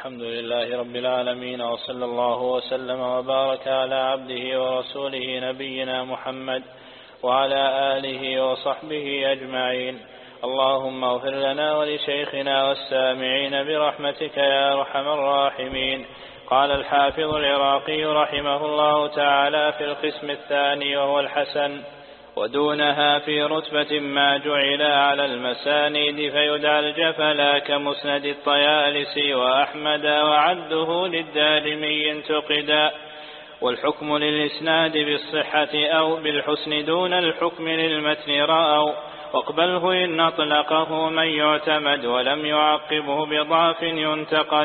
الحمد لله رب العالمين، وصلى الله وسلم وبارك على عبده ورسوله نبينا محمد وعلى آله وصحبه أجمعين. اللهم اغفر لنا ولشيخنا والسامعين برحمتك يا أرحم الراحمين. قال الحافظ العراقي رحمه الله تعالى في القسم الثاني وهو الحسن: ودونها في رتبة ما جعل على المسانيد فيدعى الجفلا كمسند الطيالسي وأحمد، وعده للدارمي انتقدا. والحكم للإسناد بالصحة أو بالحسن دون الحكم للمتن رأوا، واقبله إن أطلقه من يعتمد ولم يعقبه بضعف ينتقد.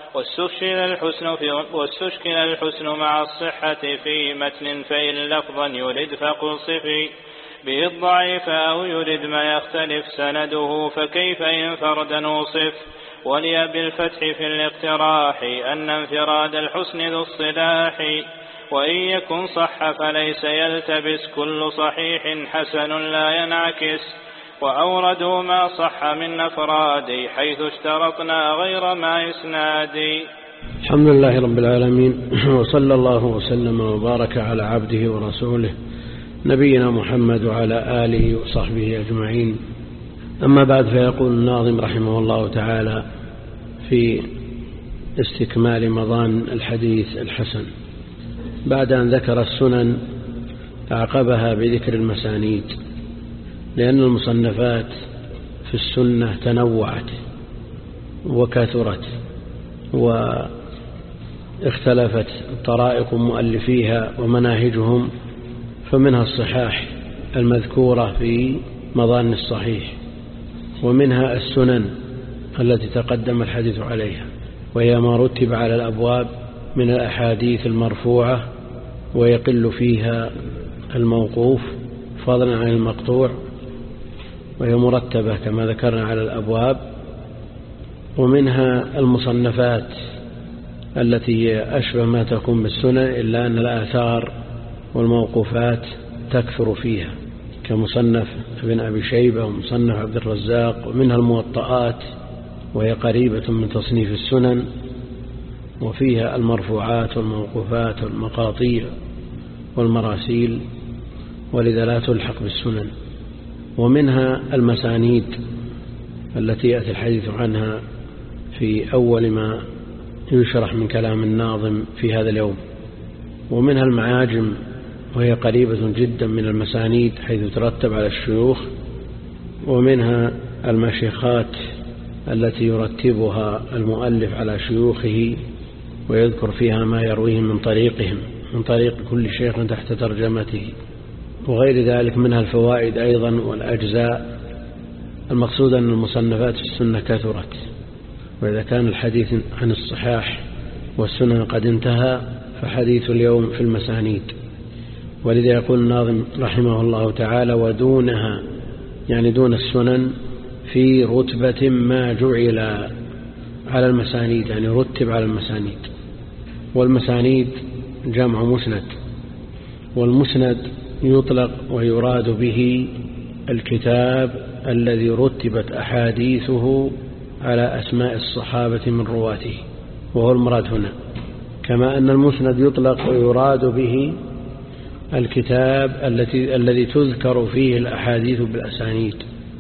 واستشكل الحسن مع الصحة في متن، فإن لفظا يرد فقل صفي به الضعيف، أو يرد ما يختلف سنده فكيف إن فردا وصف. ولي بالفتح في الاقتراح أن انفراد الحسن ذو الصلاح، وإن يكن صح فليس يلتبس كل صحيح حسن لا ينعكس. وأوردوا ما صح من أفراد حيث اشترطنا غير ما إسناد. الحمد لله رب العالمين، وصلى الله وسلم وبارك على عبده ورسوله نبينا محمد وعلى آله وصحبه أجمعين. أما بعد، فيقول الناظم رحمه الله تعالى في استكمال مضان الحديث الحسن بعد أن ذكر السنن أعقبها بذكر المسانيد، لأن المصنفات في السنة تنوعت وكثرت واختلفت طرائق مؤلفيها ومناهجهم، فمنها الصحاح المذكورة في مضان الصحيح، ومنها السنن التي تقدم الحديث عليها، وهي ما رتب على الأبواب من الأحاديث المرفوعة ويقل فيها الموقوف فضلا عن المقطوع، وهي مرتبة كما ذكرنا على الأبواب. ومنها المصنفات التي أشبه ما تكون بالسنن، إلا أن الآثار والموقوفات تكثر فيها، كمصنف ابن أبي شيبة ومصنف عبد الرزاق. ومنها الموطئات وهي قريبة من تصنيف السنن، وفيها المرفوعات والموقوفات والمقاطيع والمراسيل، ولذا لا تلحق بالسنن. ومنها المسانيد التي يأتي الحديث عنها في أول ما يشرح من كلام الناظم في هذا اليوم. ومنها المعاجم وهي قريبة جدا من المسانيد حيث ترتب على الشيوخ. ومنها المشيخات التي يرتبها المؤلف على شيوخه ويذكر فيها ما يرويه من طريقهم، من طريق كل شيخ تحت ترجمته، وغير ذلك. منها الفوائد أيضا والأجزاء. المقصود أن المصنفات في السنة كثرت، وإذا كان الحديث عن الصحاح والسنن قد انتهى، فحديث اليوم في المسانيد. ولذا يقول الناظم رحمه الله تعالى: ودونها، يعني دون السنن، في رتبة ما جعل على المسانيد، يعني رتب على المسانيد. والمسانيد جمع مسند، والمسند يطلق ويراد به الكتاب الذي رتبت أحاديثه على أسماء الصحابة من رواته، وهو المراد هنا. كما أن المسند يطلق ويراد به الكتاب الذي تذكر فيه الأحاديث بالأسانيد،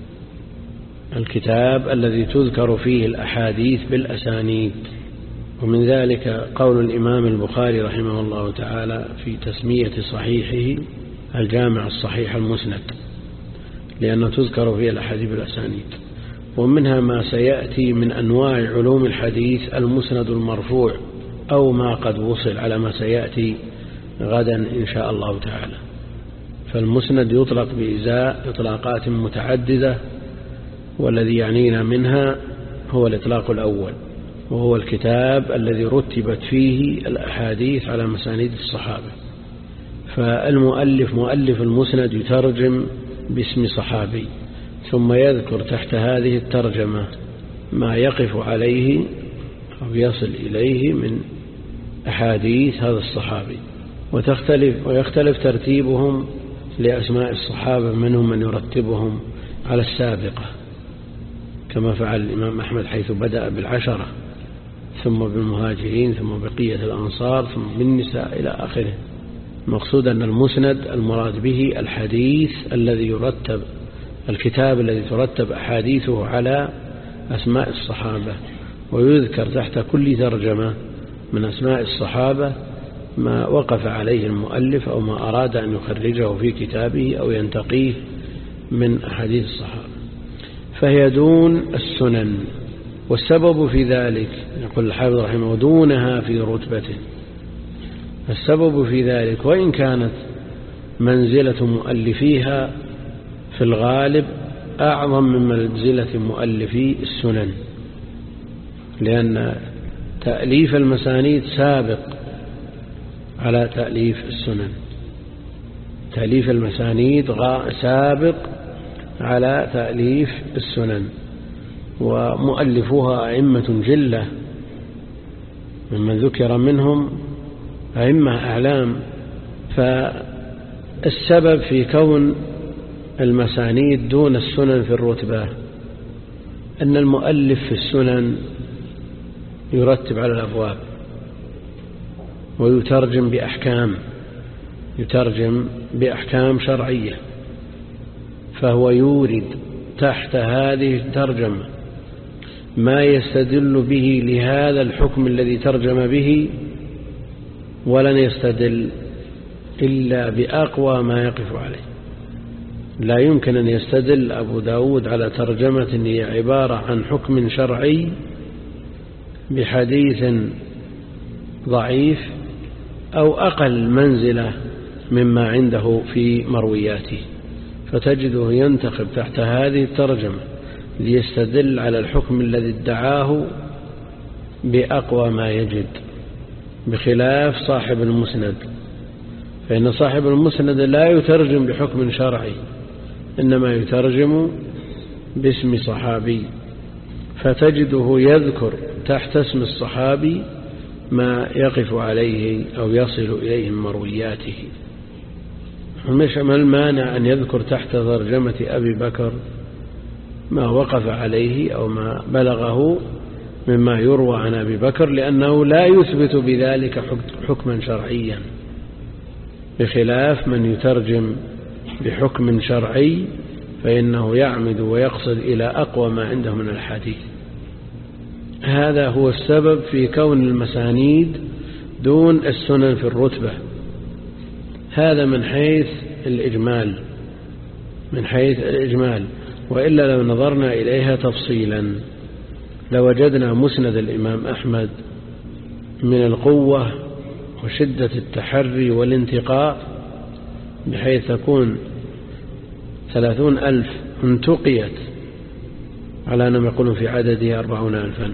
الكتاب الذي تذكر فيه الأحاديث بالأسانيد. ومن ذلك قول الإمام البخاري رحمه الله تعالى في تسمية صحيحه الجامع الصحيح المسند، لأنه تذكر فيه الأحاديث بالأسانيد. ومنها ما سيأتي من أنواع علوم الحديث المسند المرفوع، أو ما قد وصل، على ما سيأتي غدا إن شاء الله تعالى. فالمسند يطلق بإزاء إطلاقات متعددة، والذي يعنينا منها هو الإطلاق الأول، وهو الكتاب الذي رتبت فيه الأحاديث على مسانيد الصحابة. فالمؤلف مؤلف المسند يترجم باسم صحابي، ثم يذكر تحت هذه الترجمة ما يقف عليه أو يصل إليه من أحاديث هذا الصحابي. ويختلف ترتيبهم لأسماء الصحابة، منهم من يرتبهم على السابقة كما فعل الإمام أحمد حيث بدأ بالعشرة، ثم بالمهاجرين ثم بقية الأنصار ثم بالنساء إلى آخره. المقصود أن المسند المراد به الحديث الذي يرتب، الكتاب الذي ترتب أحاديثه على أسماء الصحابة، ويذكر تحت كل ترجمة من أسماء الصحابة ما وقف عليه المؤلف أو ما أراد أن يخرجه في كتابه أو ينتقيه من أحاديث الصحابة، فهي دون السنن. والسبب في ذلك يقول الحافظ رحمه الله دونها في رتبته. السبب في ذلك وإن كانت منزلة مؤلفيها في الغالب أعظم من منزلة مؤلفي السنن، لأن تأليف المسانيد سابق على تأليف السنن. تأليف المسانيد سابق على تأليف السنن، ومؤلفوها أئمة جلة ممن ذكر منهم أئمة أعلام. فالسبب في كون المسانيد دون السنن في الرتبة أن المؤلف في السنن يرتب على الأبواب ويترجم بأحكام شرعية، فهو يورد تحت هذه الترجمة ما يستدل به لهذا الحكم الذي ترجم به، ولن يستدل إلا بأقوى ما يقف عليه. لا يمكن أن يستدل أبو داود على ترجمة هي عبارة عن حكم شرعي بحديث ضعيف أو أقل منزلة مما عنده في مروياته، فتجده ينتخب تحت هذه الترجمة ليستدل على الحكم الذي ادعاه بأقوى ما يجد، بخلاف صاحب المسند. فإن صاحب المسند لا يترجم بحكم شرعي، إنما يترجم باسم صحابي، فتجده يذكر تحت اسم الصحابي ما يقف عليه أو يصل إليه من مروياته. ما المانع أن يذكر تحت ترجمة أبي بكر ما وقف عليه أو ما بلغه مما يروى عن أبي بكر، لأنه لا يثبت بذلك حكما شرعيا، بخلاف من يترجم بحكم شرعي فإنه يعمد ويقصد إلى أقوى ما عنده من الحديث. هذا هو السبب في كون المسانيد دون السنن في الرتبة. هذا من حيث الإجمال، وإلا لو نظرنا إليها تفصيلا لوجدنا مسند الإمام أحمد من القوة وشدة التحري والانتقاء بحيث تكون 30,000 انتقيت على أنهم يقولون في عدده 40,000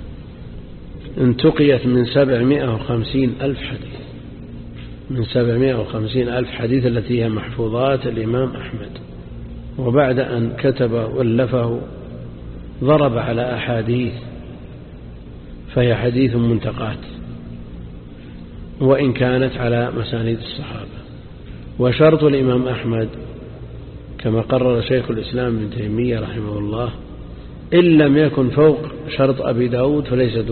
انتقيت من 750,000 حديث، من 750,000 حديث التي هي محفوظات الإمام أحمد. وبعد أن كتب ولفه ضرب على أحاديث فهي حديث منتقات وإن كانت على مسانيد الصحابة. وشرط الإمام أحمد كما قرر شيخ الإسلام ابن تيمية رحمه الله إن لم يكن فوق شرط أبي داود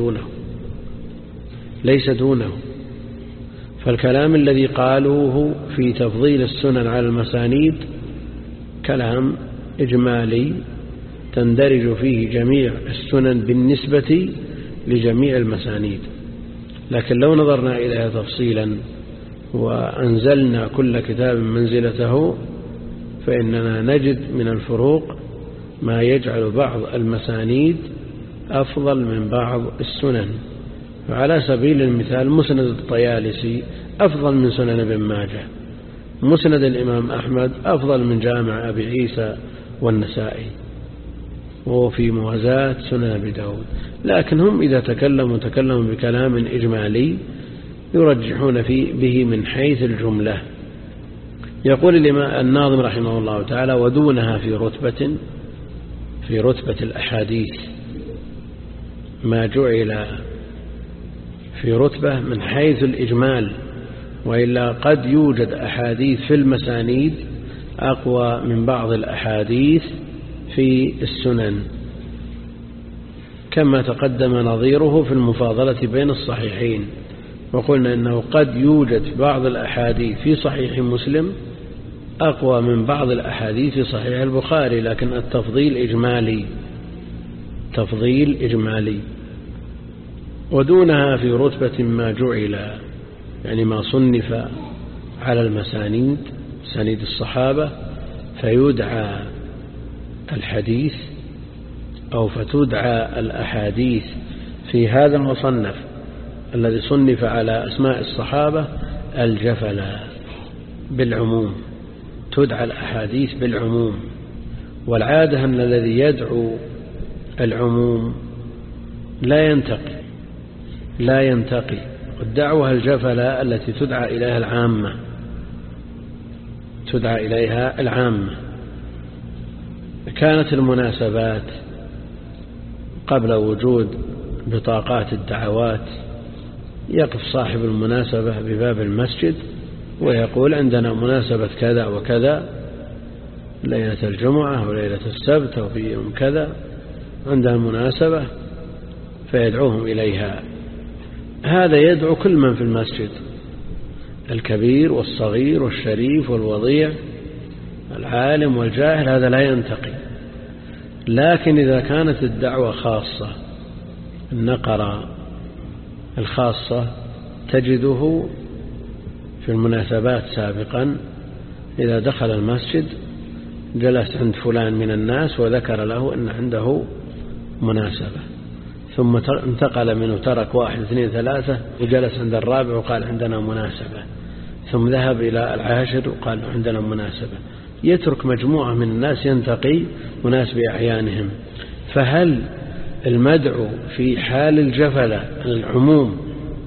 ليس دونه. فالكلام الذي قالوه في تفضيل السنن على المسانيد كلام إجمالي تندرج فيه جميع السنن بالنسبة لجميع المسانيد، لكن لو نظرنا إليها تفصيلا وأنزلنا كل كتاب منزلته فإننا نجد من الفروق ما يجعل بعض المسانيد أفضل من بعض السنن. وعلى سبيل المثال مسند الطيالسي أفضل من سنن ابن ماجه، مسند الإمام أحمد أفضل من جامع أبي عيسى والنسائي، وهو في موازاة سنن أبي داود. لكن هم إذا تكلموا بكلام إجمالي يرجحون به من حيث الجملة. يقول الناظم رحمه الله تعالى ودونها في رتبة الأحاديث ما جعل في رتبة من حيث الإجمال، وإلا قد يوجد أحاديث في المسانيد أقوى من بعض الأحاديث في السنن. كما تقدم نظيره في المفاضلة بين الصحيحين، وقلنا إنه قد يوجد بعض الأحاديث في صحيح مسلم أقوى من بعض الأحاديث في صحيح البخاري، لكن التفضيل إجمالي، ودونها في رتبة ما جعل، يعني ما صنف على المسانيد، سنيد الصحابة، فيدعى الحديث أو فتدعى الأحاديث في هذا المصنف الذي صنف على أسماء الصحابة الجفلا بالعموم، تدعى الأحاديث بالعموم. والعادة أن الذي يدعو العموم لا ينتقي، والدعوة الجفلا التي تدعى إليها العامة. كانت المناسبات قبل وجود بطاقات الدعوات يقف صاحب المناسبة بباب المسجد ويقول عندنا مناسبة كذا وكذا، ليلة الجمعة أو ليلة السبت أو في يوم كذا عندنا المناسبة، فيدعوهم إليها. هذا يدعو كل من في المسجد، الكبير والصغير والشريف والوضيع، العالم والجاهل، هذا لا ينتقي. لكن إذا كانت الدعوة خاصة، النقرة الخاصة، تجده في المناسبات سابقا إذا دخل المسجد جلس عند فلان من الناس وذكر له أن عنده مناسبة، ثم انتقل منه، ترك 1 2 3 وجلس عند الرابع وقال عندنا مناسبة، ثم ذهب إلى العاشر وقال عندنا مناسبة. يترك مجموعة من الناس ينتقي وناس بأعيانهم. فهل المدعو في حال الجفلة العموم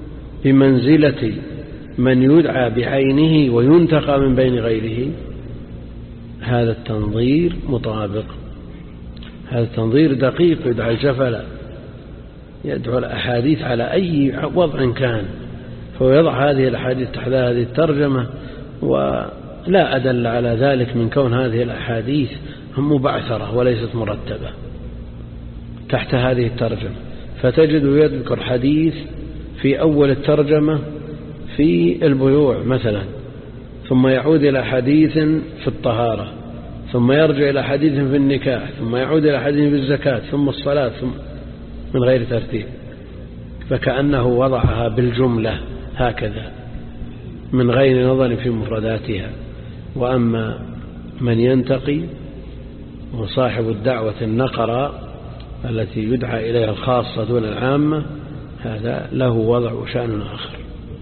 بمنزلة من يدعى بعينه وينتقى من بين غيره؟ هذا التنظير مطابق، هذا التنظير دقيق. يدعى الجفلة، يدعو الأحاديث على أي وضع كان، فهو يضع هذه الأحاديث تحت هذه الترجمة، ولا أدل على ذلك من كون هذه الأحاديث مبعثرة وليست مرتبة تحت هذه الترجمة. فتجد يذكر حديث في أول الترجمة في البيوع مثلا، ثم يعود إلى حديث في الطهارة، ثم يرجع إلى حديث في النكاح، ثم يعود إلى حديث في الزكاة، ثم الصلاة، ثم من غير ترتيب، فكأنه وضعها بالجملة هكذا من غير نظر في مفرداتها. وأما من ينتقي وصاحب الدعوة النقرة التي يدعى إليها الخاصة دون العامة، هذا له وضع وشأن آخر.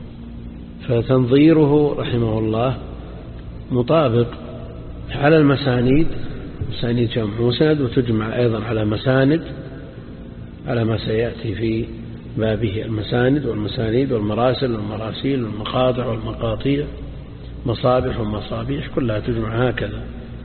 فتنظيره رحمه الله مطابق على المسانيد، مسانيد جمع مسند، وتجمع أيضا على مساند، على ما سيأتي في بابه، المساند والمسانيد والمراسل والمراسيل والمقاطع والمقاطيع، مصابح ومصابيح، كلها تجمع هكذا.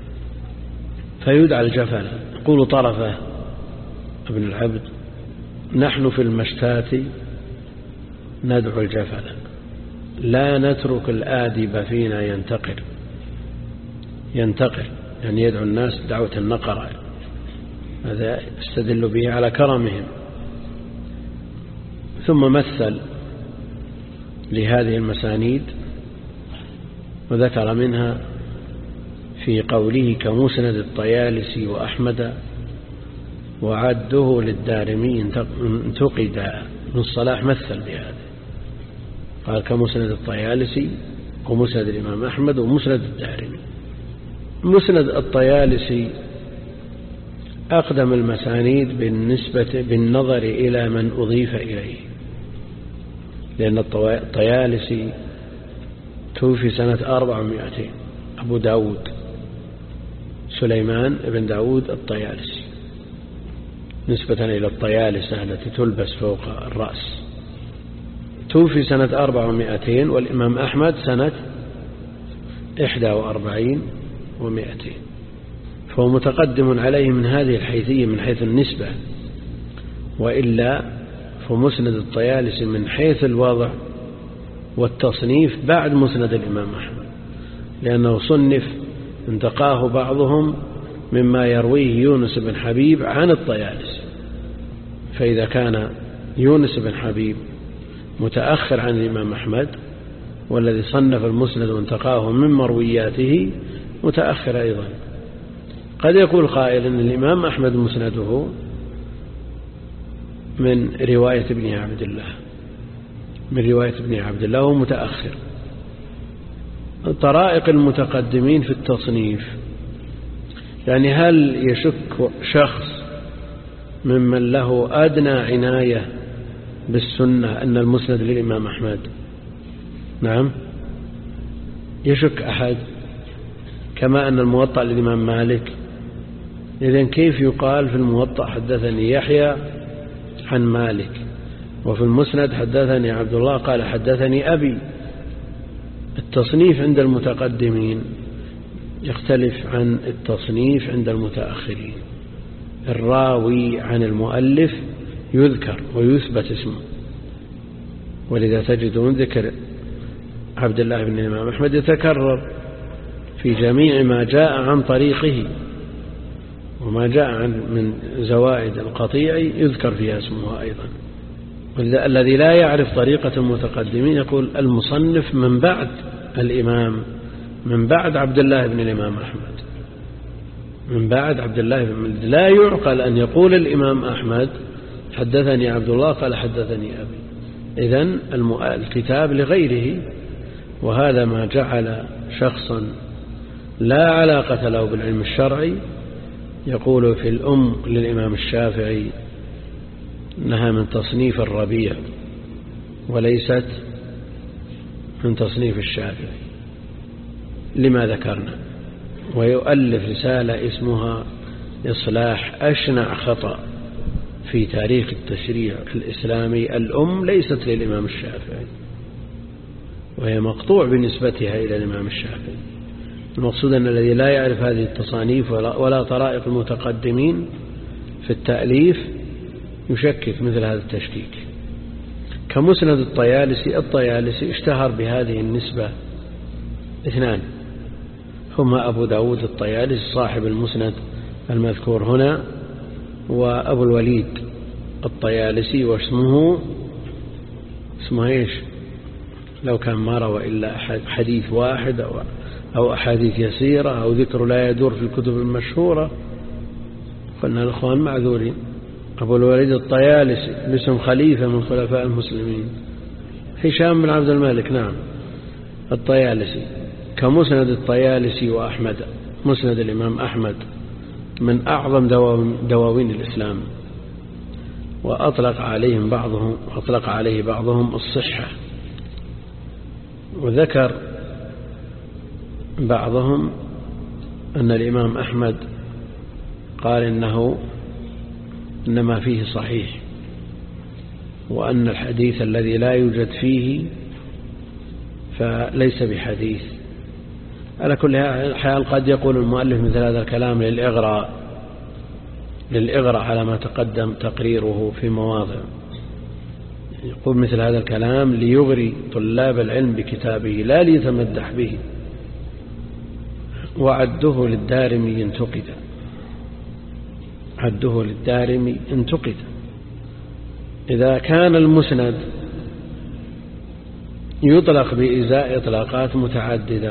فيدعى الجفل. يقول طرفة ابن العبد: نحن في المشتات ندعو الجفل، لا نترك الآدب فينا ينتقل، يعني يدعو الناس دعوة النقرة. هذا استدل به على كرمهم. ثم مثل لهذه المسانيد وذكر منها في قوله: كمسند الطيالسي وأحمد وعده للدارمي انتقد. ابن الصلاح مثل بهذا، قال كمسند الطيالسي ومسند الإمام أحمد ومسند الدارمي. مسند الطيالسي أقدم المسانيد بالنظر إلى من أضيف إليه، لأن الطيالسي توفي سنة 400. أبو داود سليمان بن داود الطيالسي، نسبة إلى الطيالسة التي تلبس فوق الرأس، توفي سنة 400. والإمام أحمد سنة 41 و200، فهو متقدم عليه من هذه الحيثية من حيث النسبة. وإلا فمسند الطيالسي من حيث الوضع والتصنيف بعد مسند الإمام أحمد، لأنه صنف انتقاه بعضهم مما يرويه يونس بن حبيب عن الطيالسي، فإذا كان يونس بن حبيب متأخر عن الإمام أحمد، والذي صنف المسند وانتقاه من مروياته متأخر أيضا. قد يقول قائل أن الإمام أحمد مسنده من رواية ابن عبد الله وهو متأخر. طرائق المتقدمين في التصنيف، يعني هل يشك شخص ممن له أدنى عناية بالسنة أن المسند للإمام أحمد؟ نعم، يشك أحد، كما أن الموطأ للإمام مالك. إذن كيف يقال في الموطأ حدثني يحيى عن مالك، وفي المسند حدثني عبد الله قال حدثني أبي؟ التصنيف عند المتقدمين يختلف عن التصنيف عند المتأخرين. الراوي عن المؤلف يذكر ويثبت اسمه، ولذا تجدون ذكر عبد الله بن الإمام أحمد يتكرر في جميع ما جاء عن طريقه، وما جاء من زوائد القطيع يذكر فيها اسمه أيضا. الذي لا يعرف طريقة المتقدمين يقول المصنف من بعد الإمام، من بعد عبد الله بن الإمام أحمد، من بعد عبد الله بن. لا يعقل أن يقول الإمام أحمد حدثني عبد الله قال حدثني أبي. إذن الكتاب لغيره، وهذا ما جعل شخصا لا علاقة له بالعلم الشرعي يقول في الأم للإمام الشافعي إنها من تصنيف الربيع وليست من تصنيف الشافعي لما ذكرنا، ويؤلف رسالة اسمها إصلاح أشنع خطأ في تاريخ التشريع الإسلامي. الأم ليست للإمام الشافعي، وهي مقطوع بنسبتها إلى الإمام الشافعي. المقصود أن الذي لا يعرف هذه التصانيف ولا طرائق المتقدمين في التأليف يشكك مثل هذا التشكيك. كمسند الطيالسي اشتهر بهذه النسبة اثنان، هما أبو داود الطيالسي صاحب المسند المذكور هنا، وأبو الوليد الطيالسي، واسمه إيش لو كان ما روى إلا حديث واحد أو أحاديث يسيرة أو ذكر لا يدور في الكتب المشهورة، قلنا الأخوان معذورين. أبو الوليد الطيالسي باسم خليفة من خلفاء المسلمين، هشام بن عبد الملك، نعم، الطيالسي. كمسند الطيالسي وأحمد، مسند الإمام أحمد من أعظم دواوين الإسلام، وأطلق عليه بعضهم الصحة، وذكر بعضهم أن الإمام أحمد قال إنما فيه صحيح، وأن الحديث الذي لا يوجد فيه فليس بحديث. على كل حال قد يقول المؤلف مثل هذا الكلام للإغراء على ما تقدم تقريره في مواضع، يقول مثل هذا الكلام ليغري طلاب العلم بكتابه لا ليتمدح به. وعده للدارمي انتقد. إذا كان المسند يطلق بإزاء إطلاقات متعددة،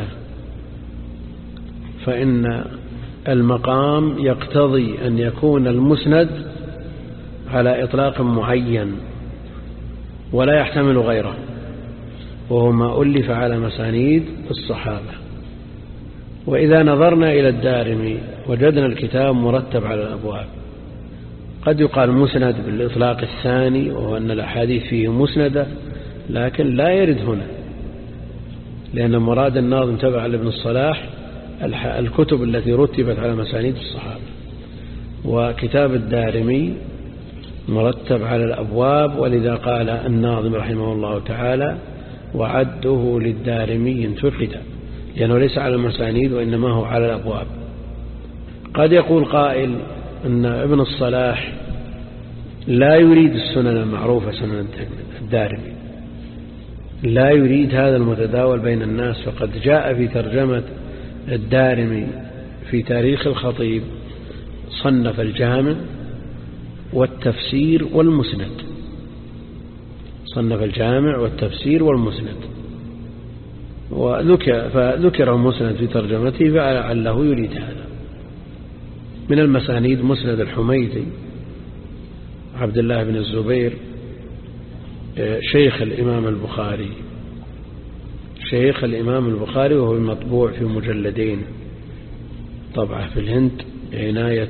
فإن المقام يقتضي أن يكون المسند على إطلاق معين ولا يحتمل غيره، وهو ما ألف على مسانيد الصحابة. وإذا نظرنا إلى الدارمي وجدنا الكتاب مرتب على الأبواب. قد يقال مسند بالإطلاق الثاني، وهو أن الأحاديث فيه مسندة، لكن لا يرد هنا، لأن مراد الناظم تبع لابن الصلاح الكتب التي رتبت على مسانيد الصحابة، وكتاب الدارمي مرتب على الأبواب. ولذا قال الناظم رحمه الله تعالى وعده للدارمي انتقد، لأنه ليس على المسانيد وإنما هو على الأبواب. قد يقول قائل أن ابن الصلاح لا يريد السنن المعروفة سنن الدارمي، لا يريد هذا المتداول بين الناس، فقد جاء في ترجمة الدارمي في تاريخ الخطيب صنف الجامع والتفسير والمسند، صنف الجامع والتفسير والمسند، فذكر المسند في ترجمته فلعله يريد هذا. من المسانيد مسند الحميدي عبد الله بن الزبير شيخ الإمام البخاري، وهو المطبوع في مجلدين، طبعه في الهند بعناية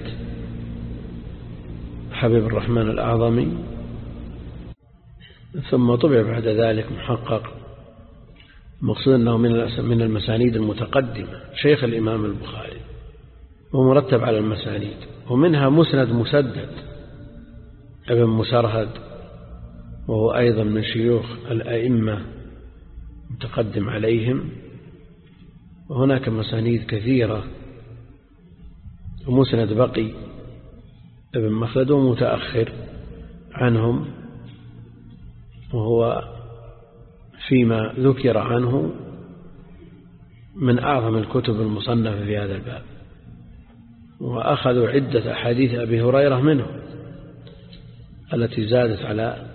حبيب الرحمن الأعظمي، ثم طبع بعد ذلك محقق. المقصود أنه من المسانيد المتقدمة، شيخ الإمام البخاري ومرتب على المسانيد. ومنها مسند مسدد ابن مسرهد، وهو أيضا من شيوخ الأئمة متقدم عليهم. وهناك مسانيد كثيرة. ومسند بقي ابن مخلد متأخر عنهم، وهو فيما ذكر عنه من أعظم الكتب المصنفة في هذا الباب، وأخذوا عدة أحاديث أبي هريرة منه التي زادت على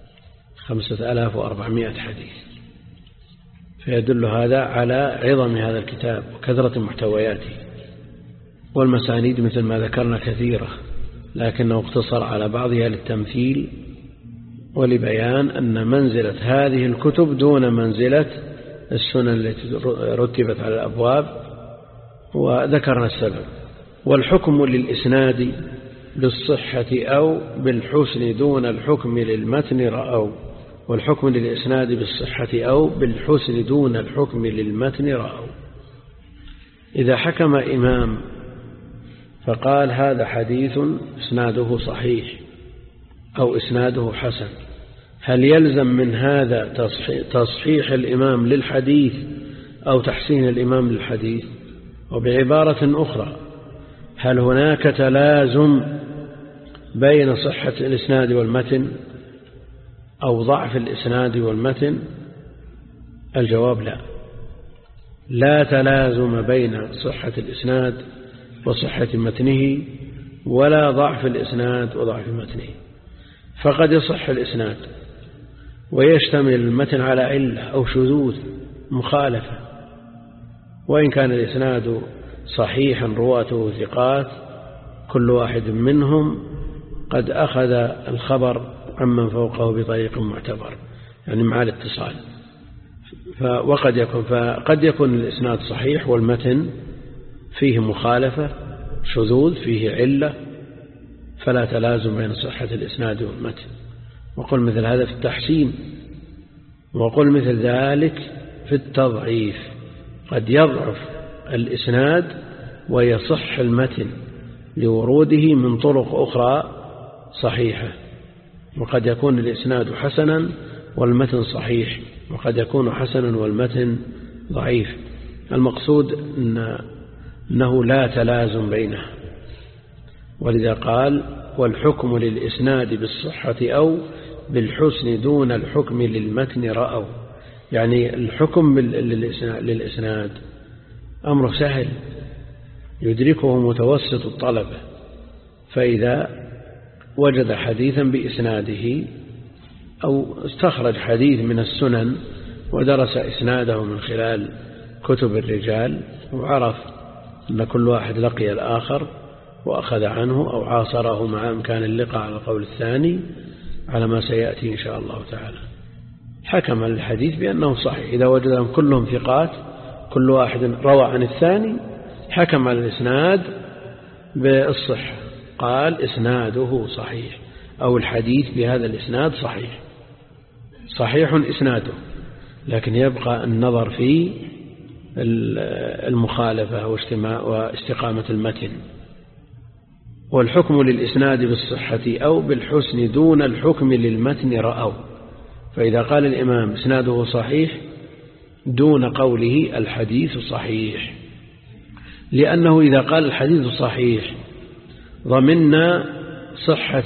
5400 حديث، فيدل هذا على عظم هذا الكتاب وكثرة محتوياته. والمسانيد مثل ما ذكرنا كثيرة، لكنه اقتصر على بعضها للتمثيل ولبيان أن منزلة هذه الكتب دون منزلة السنن التي رتبت على الأبواب، وذكرنا السبب. والحكم للإسناد بالصحة أو بالحسن دون الحكم للمتن رأوا. والحكم للإسناد بالصحة أو بالحسن دون الحكم للمتن رأوا. إذا حكم إمام فقال هذا حديث إسناده صحيح أو إسناده حسن، هل يلزم من هذا تصحيح الإمام للحديث أو تحسين الإمام للحديث؟ وبعبارة أخرى، هل هناك تلازم بين صحة الإسناد والمتن أو ضعف الإسناد والمتن؟ الجواب لا، لا تلازم بين صحة الإسناد وصحة متنه، ولا ضعف الإسناد وضعف متنه. فقد يصح الإسناد ويشتمل المتن على علة أو شذوذ مخالفة، وإن كان الإسناد صحيحا رواته ثقات كل واحد منهم قد أخذ الخبر عمن فوقه بطريق معتبر، يعني مع الاتصال. فقد يكون الإسناد صحيح والمتن فيه مخالفة شذوذ فيه علة، فلا تلازم بين صحة الإسناد والمتن. وقل مثل هذا في التحسين، وقل مثل ذلك في التضعيف. قد يضعف الإسناد ويصح المتن لوروده من طرق أخرى صحيحة، وقد يكون الإسناد حسنا والمتن صحيح، وقد يكون حسنا والمتن ضعيف. المقصود أنه لا تلازم بينه، ولذا قال والحكم للإسناد بالصحة أو بالحسن دون الحكم للمتن رأوا. يعني الحكم للإسناد أمر سهل يدركه متوسط الطلبة، فإذا وجد حديثا بإسناده أو استخرج حديث من السنن ودرس إسناده من خلال كتب الرجال وعرف أن كل واحد لقي الآخر وأخذ عنه أو عاصره مع إمكان اللقاء على القول الثاني على ما سيأتي إن شاء الله تعالى، حكم الحديث بأنه صحيح. إذا وجدهم كلهم ثقات كل واحد روى عن الثاني حكم على الإسناد بالصحة، قال إسناده صحيح، أو الحديث بهذا الإسناد صحيح إسناده، لكن يبقى النظر في المخالفة واستقامة المتن. والحكم للإسناد بالصحة أو بالحسن دون الحكم للمتن رأوا. فإذا قال الإمام إسناده صحيح دون قوله الحديث صحيح، لأنه إذا قال الحديث صحيح ضمننا صحة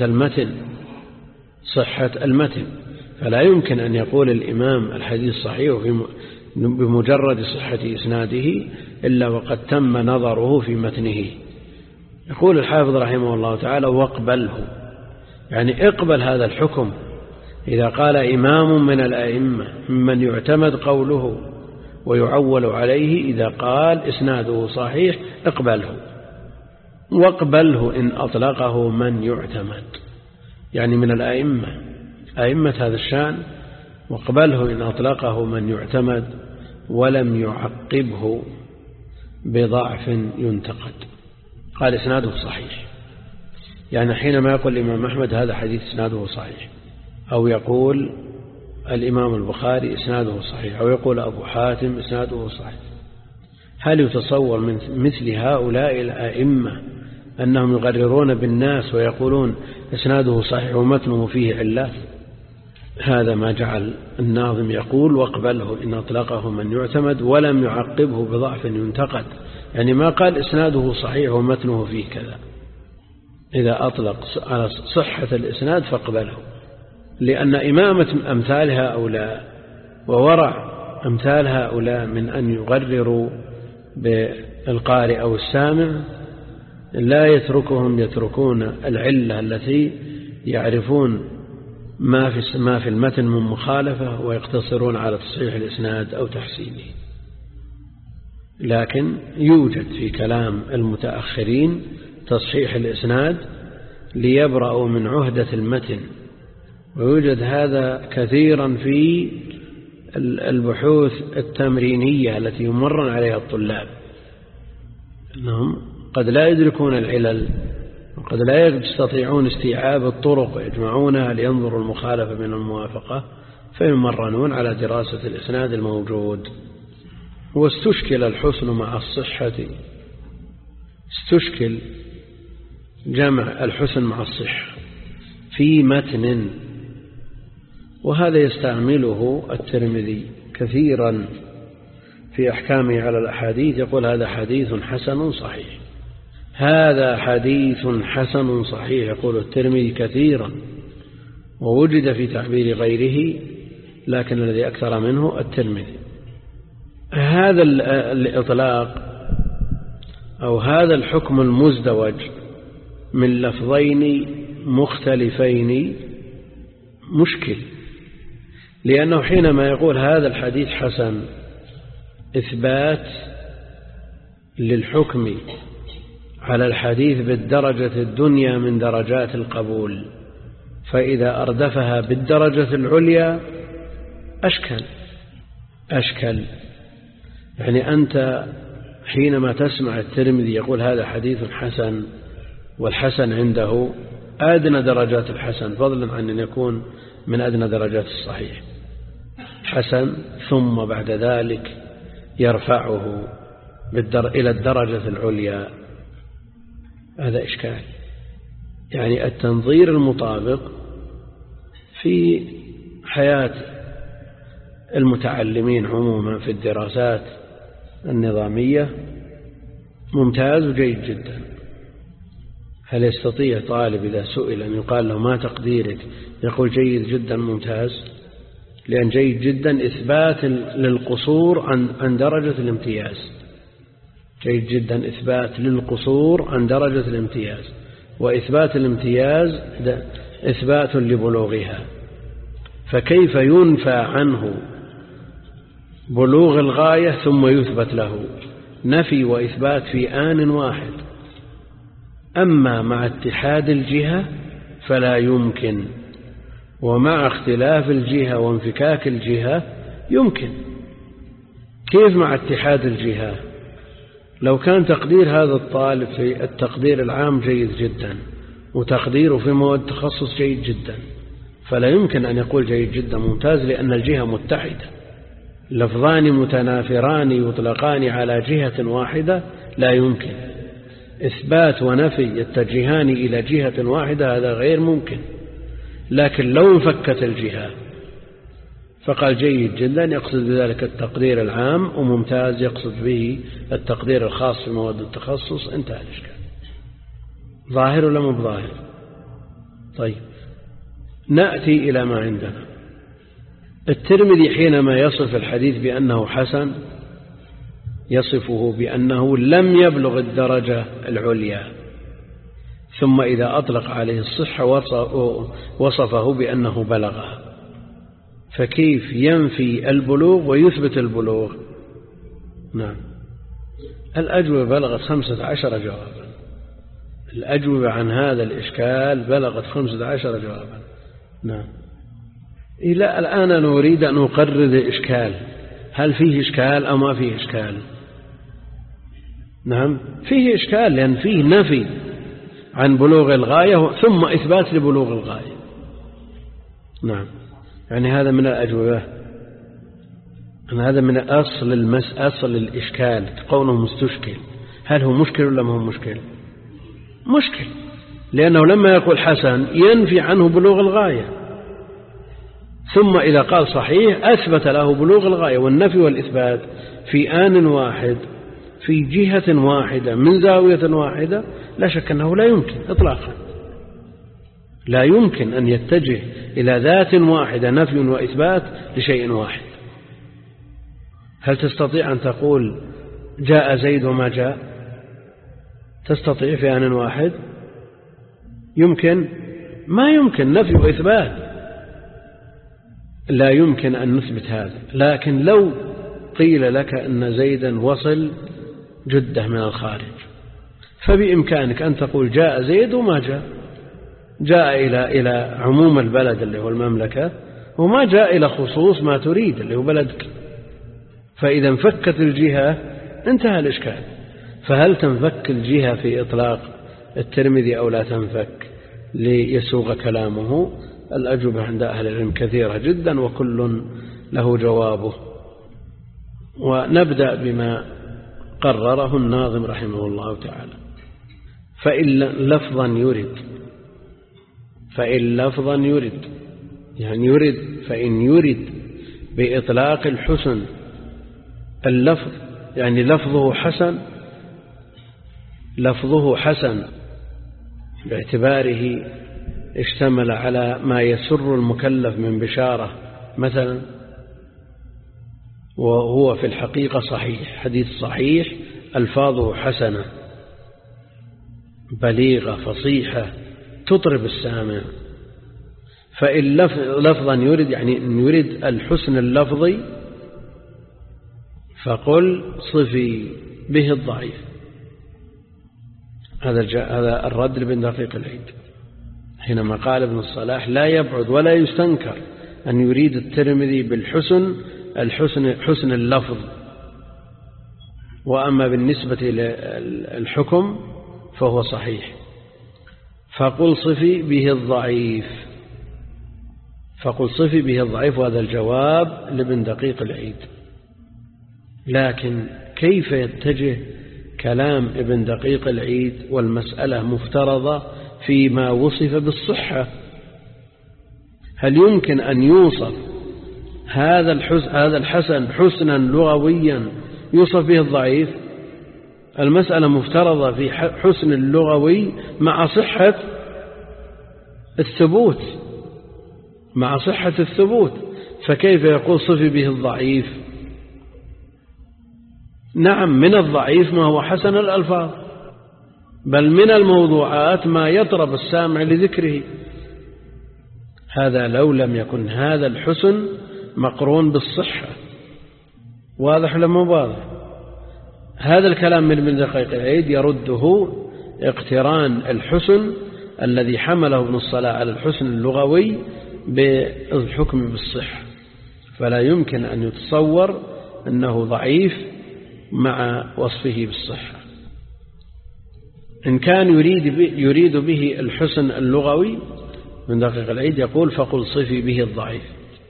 المتن، فلا يمكن أن يقول الإمام الحديث صحيح بمجرد صحة إسناده إلا وقد تم نظره في متنه. يقول الحافظ رحمه الله تعالى واقبله، يعني اقبل هذا الحكم. إذا قال إمام من الأئمة ممن يعتمد قوله ويعول عليه، إذا قال إسناده صحيح اقبله، واقبله إن أطلقه من يعتمد، يعني من الأئمة، أئمة هذا الشأن، واقبله إن أطلقه من يعتمد ولم يعقبه بضعف ينتقد. قال إسناده صحيح، يعني حينما يقول الإمام أحمد هذا حديث إسناده صحيح، أو يقول الإمام البخاري إسناده صحيح، أو يقول أبو حاتم إسناده صحيح، هل يتصور من مثل هؤلاء الأئمة أنهم يغررون بالناس ويقولون إسناده صحيح ومتنه فيه علات؟ هذا ما جعل الناظم يقول واقبله إن أطلقه من يعتمد ولم يعقبه بضعف ينتقد، يعني ما قال إسناده صحيح ومتنه فيه كذا. إذا أطلق على صحة الإسناد فاقبله، لأن إمامة أمثال هؤلاء وورع أمثال هؤلاء من أن يغرروا بالقارئ أو السامع لا يتركون العلة التي يعرفون ما في المتن من مخالفة ويقتصرون على تصحيح الإسناد أو تحسينه. لكن يوجد في كلام المتأخرين تصحيح الإسناد ليبرأوا من عهدة المتن، ويوجد هذا كثيرا في البحوث التمرينية التي يمرن عليها الطلاب، أنهم قد لا يدركون العلل وقد لا يستطيعون استيعاب الطرق ويجمعونها لينظروا المخالفة من الموافقة، فيمرنون على دراسة الإسناد الموجود. واستشكل الحسن مع الصحة، استشكل جمع الحسن مع الصحة في متن، وهذا يستعمله الترمذي كثيرا في أحكامه على الأحاديث، يقول هذا حديث حسن صحيح، هذا حديث حسن صحيح، يقول الترمذي كثيرا، ووجد في تعبير غيره لكن الذي أكثر منه الترمذي. هذا الإطلاق أو هذا الحكم المزدوج من لفظين مختلفين مشكل، لأنه حينما يقول هذا الحديث حسن إثبات للحكم على الحديث بالدرجة الدنيا من درجات القبول، فإذا أردفها بالدرجة العليا أشكل. يعني أنت حينما تسمع الترمذي يقول هذا حديث حسن، والحسن عنده أدنى درجات الحسن فضلا عن أن يكون من أدنى درجات الصحيح حسن، ثم بعد ذلك يرفعه إلى الدرجة العليا، هذا إشكال. يعني التنظير المطابق في حياة المتعلمين عموما في الدراسات النظامية ممتاز وجيد جدا. هل يستطيع طالب إذا سئل أن يقال له ما تقديرك يقول جيد جدا ممتاز؟ لأن جيد جدا إثبات للقصور عن درجة الامتياز، جيد جدا إثبات للقصور عن درجة الامتياز، وإثبات الامتياز إثبات لبلوغها، فكيف ينفى عنه بلوغ الغاية ثم يثبت له؟ نفي وإثبات في آن واحد. أما مع اتحاد الجهة فلا يمكن، ومع اختلاف الجهة وانفكاك الجهة يمكن. كيف مع اتحاد الجهة؟ لو كان تقدير هذا الطالب في التقدير العام جيد جدا وتقديره في مواد تخصص جيد جدا، فلا يمكن أن يقول جيد جدا ممتاز، لأن الجهة متحدة، لفظان متنافران يطلقان على جهة واحدة لا يمكن. إثبات ونفي يتجهان إلى جهة واحدة هذا غير ممكن. لكن لو انفكت الجهة فقال جيد جدا يقصد بذلك التقدير العام، وممتاز يقصد به التقدير الخاص في مواد التخصص، انتهى الإشكال. ظاهر ولا مو ظاهر؟ طيب نأتي إلى ما عندنا. الترمذي حينما يصف الحديث بأنه حسن يصفه بأنه لم يبلغ الدرجة العليا، ثم إذا أطلق عليه الصحة وصفه بأنه بلغها، فكيف ينفي البلوغ ويثبت البلوغ؟ نعم. الأجوبة بلغت 15 جوابا، الأجوبة عن هذا الإشكال بلغت 15 جوابا. نعم. إلى الآن نريد أن نقرر الإشكال، هل فيه إشكال أو ما فيه إشكال؟ نعم فيه إشكال، لأن فيه نفي عن بلوغ الغاية ثم إثبات لبلوغ الغاية. نعم، يعني هذا من الأجوبة، هذا من أصل الإشكال، قوله مستشكل. هل هو مشكل ولا ما هو مشكل؟ مشكل، لأنه لما يقول حسن ينفي عنه بلوغ الغاية، ثم إذا قال صحيح أثبت له بلوغ الغاية. والنفي والإثبات في آن واحد في جهة واحدة من زاوية واحدة لا شك أنه لا يمكن إطلاقا، لا يمكن أن يتجه إلى ذات واحدة نفي وإثبات لشيء واحد. هل تستطيع أن تقول جاء زيد وما جاء؟ تستطيع في آن واحد؟ يمكن؟ ما يمكن، نفي وإثبات لا يمكن أن نثبت هذا. لكن لو قيل لك أن زيدا وصل جدة من الخارج، فبإمكانك أن تقول جاء زيد وما جاء، جاء إلى عموم البلد اللي هو المملكة، وما جاء إلى خصوص ما تريد اللي هو بلدك. فإذا انفكت الجهة انتهى الإشكال. فهل تنفك الجهة في إطلاق الترمذي أو لا تنفك ليسوغ كلامه؟ الأجوبة عند أهل العلم كثيرة جدا وكل له جوابه. ونبدأ بما قرره الناظم رحمه الله تعالى. فإن لفظا يرد يعني يرد، فإن يرد بإطلاق الحسن اللفظ، يعني لفظه حسن باعتباره اشتمل على ما يسر المكلف من بشارة مثلا، وهو في الحقيقة صحيح، حديث صحيح ألفاظه حسنة بليغة فصيحة تطرب السامع. فإن لفظا يرد يعني أن يرد الحسن اللفظي، فقل صفي به الضعيف. هذا الرد لابن دقيق العيد حينما قال ابن الصلاح لا يبعد ولا يستنكر أن يريد الترمذي بالحسن حسن اللفظ، وأما بالنسبة للحكم فهو صحيح. فقل صفي به الضعيف، وهذا الجواب لابن دقيق العيد. لكن كيف يتجه كلام ابن دقيق العيد والمسألة مفترضة فيما وصف بالصحة؟ هل يمكن أن يوصف هذا الحسن حسنا لغويا يوصف به الضعيف؟ المسألة مفترضة في حسن اللغوي مع صحة الثبوت، فكيف يقول صفي به الضعيف؟ نعم، من الضعيف ما هو حسن الألفاظ، بل من الموضوعات ما يطرب السامع لذكره. هذا لو لم يكن هذا الحسن مقرون بالصحة. واضح لما واضح؟ هذا الكلام من ابن دقيق العيد يرده اقتران الحسن الذي حمله ابن الصلاح على الحسن اللغوي بالحكم بالصحة، فلا يمكن أن يتصور أنه ضعيف مع وصفه بالصحة. إن كان يريد به الحسن اللغوي من دقيق العيد يقول فقل صفي به الضعيف.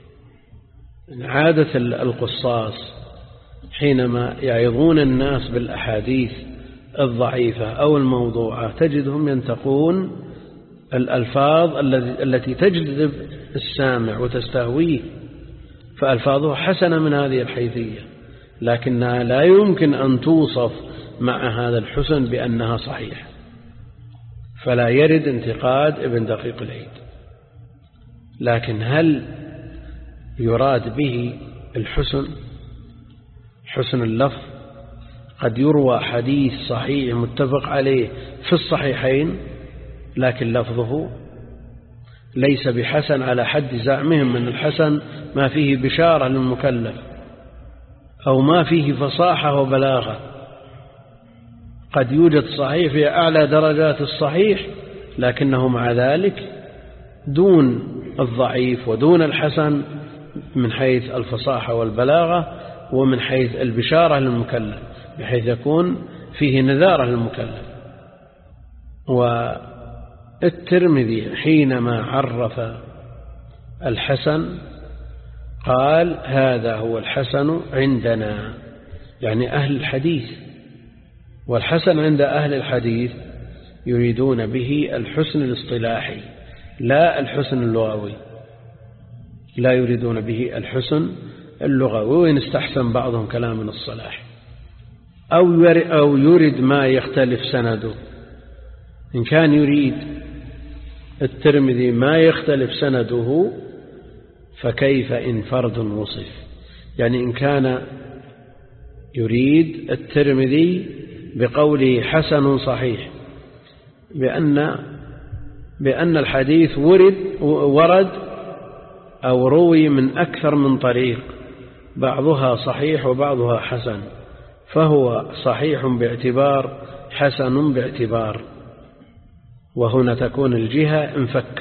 عادة القصاص حينما يعظون الناس بالأحاديث الضعيفة أو الموضوعة تجدهم ينتقون الألفاظ التي تجذب السامع وتستهويه، فألفاظه حسنة من هذه الحيثية، لكنها لا يمكن أن توصف مع هذا الحسن بأنها صحيحة، فلا يرد انتقاد ابن دقيق العيد. لكن هل يراد به الحسن حسن اللفظ؟ قد يروى حديث صحيح متفق عليه في الصحيحين لكن لفظه ليس بحسن على حد زعمهم من الحسن ما فيه بشارة للمكلف أو ما فيه فصاحة وبلاغة. قد يوجد صحيح في أعلى درجات الصحيح لكنه مع ذلك دون الضعيف ودون الحسن من حيث الفصاحة والبلاغة ومن حيث البشارة للمكلف، بحيث يكون فيه نذارة للمكلف. والترمذي حينما عرف الحسن قال هذا هو الحسن عندنا، يعني أهل الحديث. والحسن عند أهل الحديث يريدون به الحسن الاصطلاحي لا الحسن اللغوي، لا يريدون به الحسن اللغوي، وإن استحسن بعضهم كلام من الصلاح، أو يريد ما يختلف سنده. إن كان يريد الترمذي ما يختلف سنده فكيف إن فرد وصف؟ يعني إن كان يريد الترمذي بقوله حسن صحيح بأن الحديث ورد أو روي من أكثر من طريق بعضها صحيح وبعضها حسن، فهو صحيح باعتبار حسن باعتبار، وهنا تكون الجهة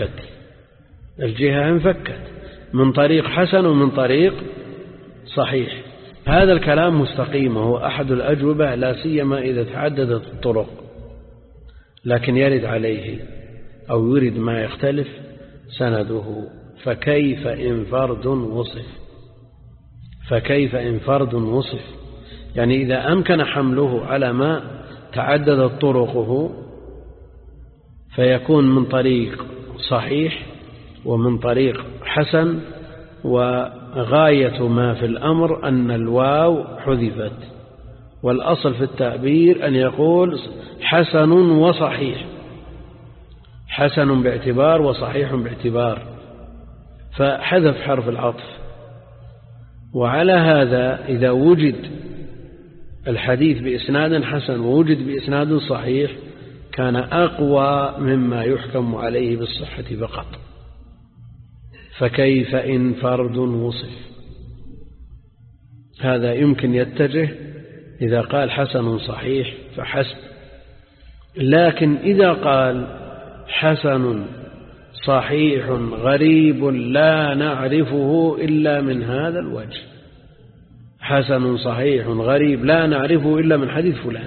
انفكت من طريق حسن ومن طريق صحيح. هذا الكلام مستقيم وهو أحد الأجوبة، لا سيما إذا تعددت الطرق، لكن يرد عليه أو يرد ما يختلف سنده. فكيف إن فرد وصف؟ يعني إذا أمكن حمله على ما تعددت طرقه فيكون من طريق صحيح ومن طريق حسن، وغاية ما في الأمر أن الواو حذفت، والأصل في التعبير أن يقول حسن وصحيح، حسن باعتبار وصحيح باعتبار، فحذف حرف العطف. وعلى هذا إذا وجد الحديث بإسناد حسن ووجد بإسناد صحيح كان أقوى مما يحكم عليه بالصحة فقط. فكيف إن فرد وصف؟ هذا يمكن يتجه إذا قال حسن صحيح فحسب، لكن إذا قال حسن صحيح غريب لا نعرفه إلا من هذا الوجه، حسن صحيح غريب لا نعرفه إلا من حديث فلان،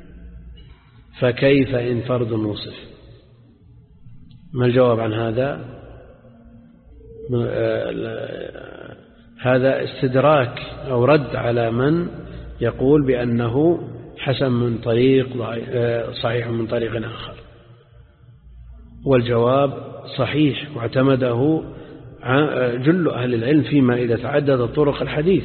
فكيف إن فرد وصف؟ ما الجواب عن هذا؟ هذا استدراك أو رد على من يقول بأنه حسن من طريق صحيح من طريق آخر. والجواب صحيح واعتمده جل أهل العلم فيما إذا تعدد طرق الحديث،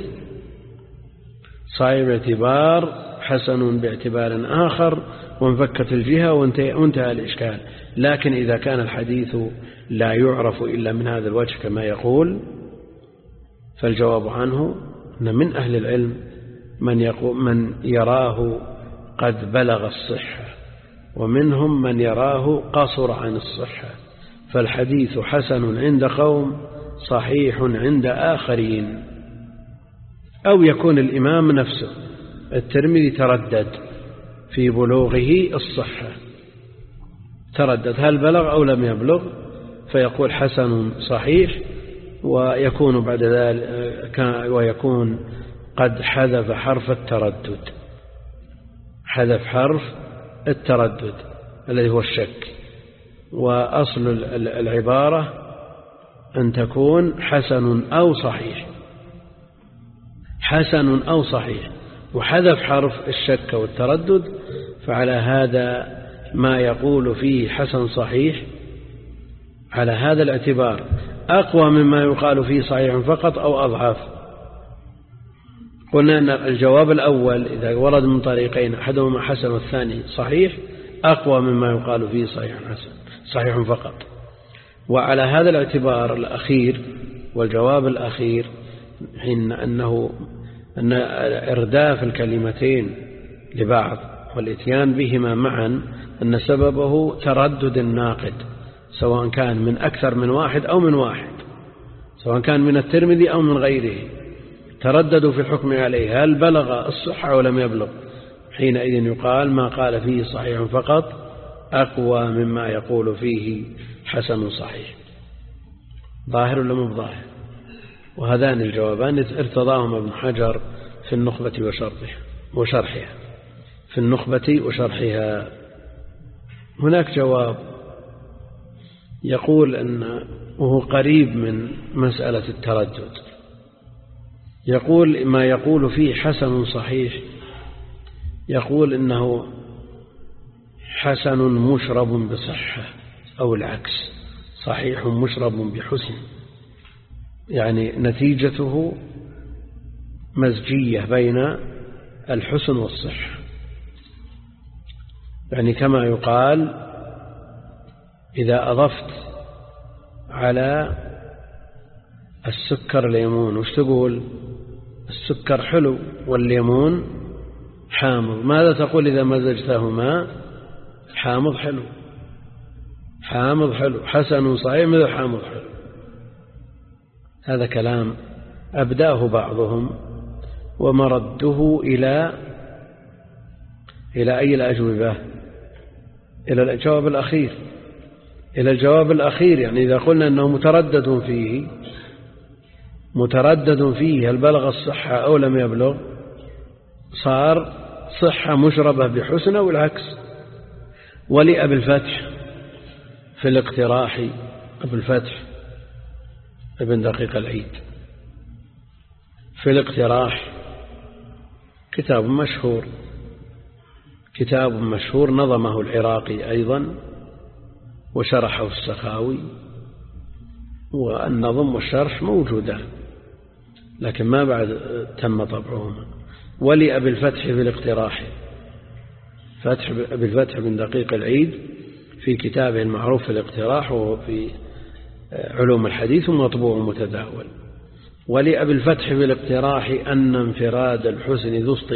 صحيح باعتبار حسن باعتبار آخر، وانفكت الجهة وانتهى الإشكال. لكن إذا كان الحديث لا يعرف إلا من هذا الوجه كما يقول، فالجواب عنه أن من أهل العلم من يراه قد بلغ الصحة، ومنهم من يراه قصر عن الصحة، فالحديث حسن عند قوم صحيح عند آخرين. أو يكون الإمام نفسه الترمذي تردد في بلوغه الصحة، تردد هل بلغ أو لم يبلغ، فيقول حسن صحيح، ويكون بعد ذلك ويكون قد حذف حرف التردد، حذف حرف التردد الذي هو الشك. وأصل العبارة أن تكون حسن أو صحيح، حسن أو صحيح، وحذف حرف الشك والتردد. فعلى هذا ما يقول فيه حسن صحيح على هذا الاعتبار أقوى مما يقال فيه صحيح فقط أو أضعف. قلنا أن الجواب الأول إذا ورد من طريقين أحدهما حسن والثاني صحيح أقوى مما يقال فيه صحيح حسن صحيح فقط. وعلى هذا الاعتبار الأخير والجواب الأخير حين أن إرداف الكلمتين لبعض والإتيان بهما معا أن سببه تردد الناقد، سواء كان من أكثر من واحد أو من واحد، سواء كان من الترمذي أو من غيره، ترددوا في الحكم عليه، هل بلغ الصحة أو لم يبلغ؟ حينئذ يقال ما قال فيه صحيح فقط أقوى مما يقول فيه حسن صحيح. ظاهر ولا مو ظاهر؟ وهذان الجوابان ارتضاهما ابن حجر في النخبة وشرحها. في النخبة وشرحها هناك جواب يقول وهو قريب من مسألة التردد، يقول ما يقول فيه حسن صحيح، يقول إنه حسن مشرب بصحة، أو العكس، صحيح مشرب بحسن، يعني نتيجته مزجية بين الحسن والصحة. يعني كما يقال إذا أضفت على السكر ليمون، وش تقول؟ السكر حلو والليمون حامض، ماذا تقول إذا مزجتهما؟ حامض حلو، حامض حلو، حسن صحيح مثل حامض حلو. هذا كلام أبداه بعضهم، ومرده إلى أي الأجوبة؟ إلى الجواب الأخير، إلى الجواب الأخير. يعني إذا قلنا أنه متردد فيه هل بلغ الصحة أو لم يبلغ، صار صحة مشربة بحسن أو العكس. ولأبي الفتح في الاقتراح، أبو الفتح ابن دقيق العيد في الاقتراح كتاب مشهور نظمه العراقي أيضا وشرحه السخاوي، والنظم والشرح موجودان لكن ما بعد تم طبعهما. ولأبي الفتح في الاقتراح، أبي الفتح بن دقيق العيد في كتابه المعروف في الاقتراح، وهو في علوم الحديث ومطبوع متداول. ولأبي الفتح في الاقتراح أن انفراد الحسن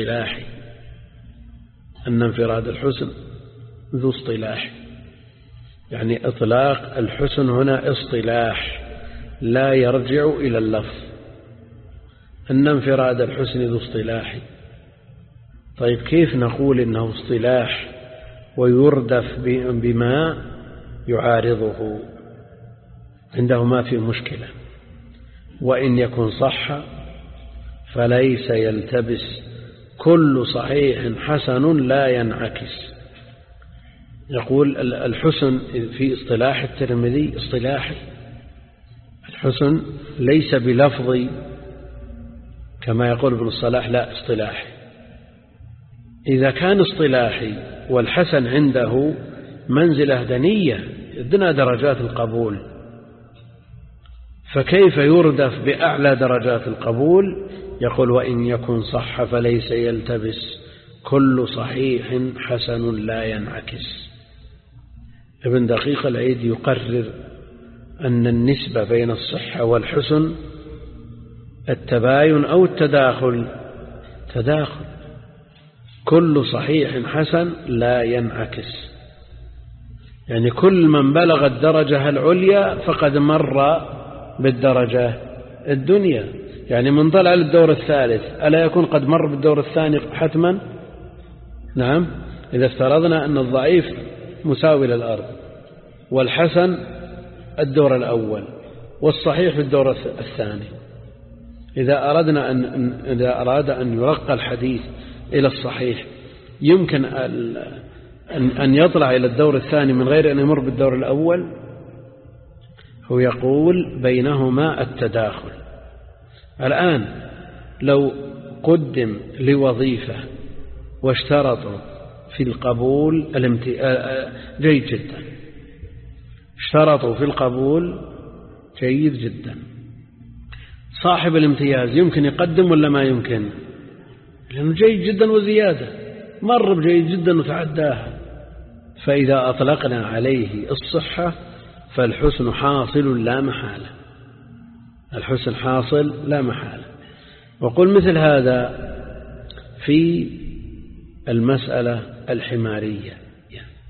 ذو اصطلاح، يعني إطلاق الحسن هنا اصطلاح لا يرجع إلى اللفظ، أن انفراد الحسن ذو اصطلاح. طيب كيف نقول إنه اصطلاح ويردف بما يعارضه؟ عنده ما في مشكلة. وإن يكن صح فليس يلتبس، كل صحيح حسن لا ينعكس. يقول الحسن في اصطلاح الترمذي اصطلاحي، الحسن ليس بلفظي كما يقول ابن الصلاح، لا اصطلاحي. إذا كان اصطلاحي والحسن عنده منزلة دنية دنا درجات القبول، فكيف يردف بأعلى درجات القبول؟ يقول وإن يكن صح فليس يلتبس، كل صحيح حسن لا ينعكس. ابن دقيق العيد يقرر أن النسبة بين الصحة والحسن التباين أو التداخل، كل صحيح حسن لا ينعكس، يعني كل من بلغ الدرجة العليا فقد مر بالدرجة الدنيا. يعني من طلع للدور الثالث ألا يكون قد مر بالدور الثاني حتما؟ نعم، إذا افترضنا أن الضعيف مساوي للأرض والحسن الدور الأول والصحيح في الدور الثاني، إذا أراد أن يرقى الحديث إلى الصحيح يمكن أن يطلع إلى الدور الثاني من غير أن يمر بالدور الأول. هو يقول بينهما التداخل. الآن لو قدم لوظيفة واشترطوا في القبول جيد جدا، اشترطوا في القبول جيد جدا، صاحب الامتياز يمكن يقدم ولا ما يمكن؟ لأنه جيد جدا وزيادة، مر بجيد جدا وتعداها. فإذا أطلقنا عليه الصحة فالحسن حاصل لا محالة، الحسن حاصل لا محالة. وقل مثل هذا في المسألة الحمارية،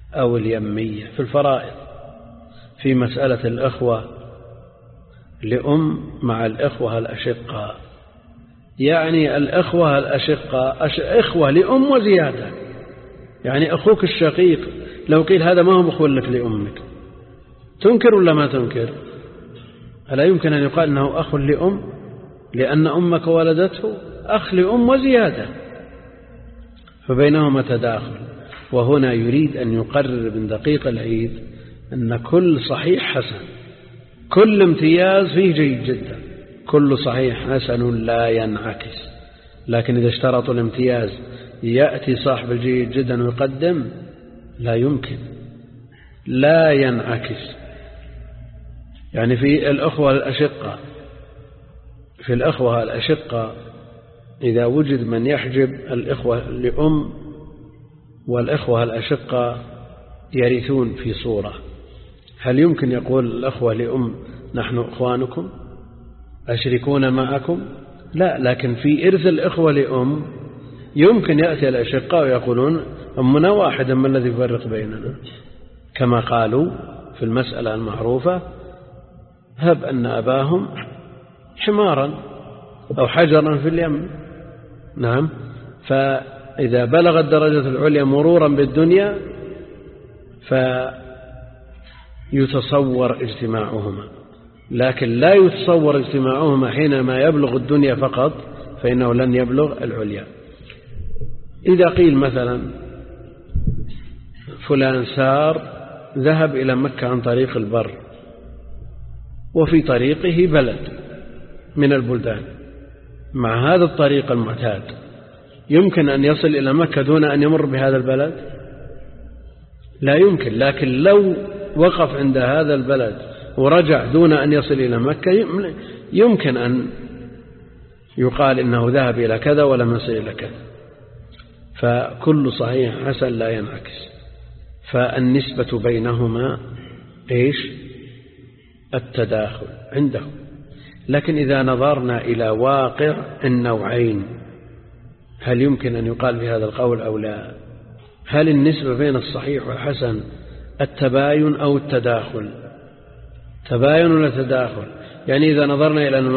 أو اليمية في الفرائض. في مسألة الأخوة لأم مع الأخوة الأشقاء، يعني الأخوة الأشقاء إخوة لأم وزيادة، يعني أخوك الشقيق لو قيل هذا ما هو أخو لك لأمك تنكر ولا ما تنكر؟ ألا يمكن أن يقال أنه أخ لأم لأن أمك ولدته؟ أخ لأم وزيادة، فبينهما تداخل. وهنا يريد أن يقرر من دقيق العيد أن كل صحيح حسن، كل امتياز فيه جيد جدا، كل صحيح حسن لا ينعكس. لكن إذا اشترطوا الامتياز يأتي صاحب الجيد جدا ويقدم، لا يمكن، لا ينعكس. يعني في الأخوة الأشقة إذا وجد من يحجب الإخوة لأم والإخوة الأشقة يرثون في صورة، هل يمكن يقول الأخوة لأم نحن إخوانكم أشركون معكم؟ لا. لكن في إرث الإخوة لأم يمكن يأتي الأشقاء ويقولون أمنا واحد، ما الذي يفرق بيننا؟ كما قالوا في المسألة المعروفة هب أن أباهم حمارا أو حجرا في اليم. نعم. فإذا بلغ الدرجة العليا مرورا بالدنيا فيتصور اجتماعهما، لكن لا يتصور اجتماعهما حينما يبلغ الدنيا فقط، فإنه لن يبلغ العليا. إذا قيل مثلا فلان سار ذهب إلى مكة عن طريق البر وفي طريقه بلد من البلدان، مع هذا الطريق المعتاد يمكن أن يصل إلى مكة دون أن يمر بهذا البلد؟ لا يمكن. لكن لو وقف عند هذا البلد ورجع دون أن يصل إلى مكة يمكن أن يقال إنه ذهب إلى كذا ولم يصل إلى كذا. فكل صحيح حسن لا ينعكس. فالنسبة بينهما إيش؟ التداخل عندهم. لكن إذا نظرنا إلى واقع النوعين هل يمكن أن يقال بهذا القول أو لا؟ هل النسبة بين الصحيح والحسن التباين أو التداخل؟ تباين ولا تداخل؟ يعني إذا نظرنا إلى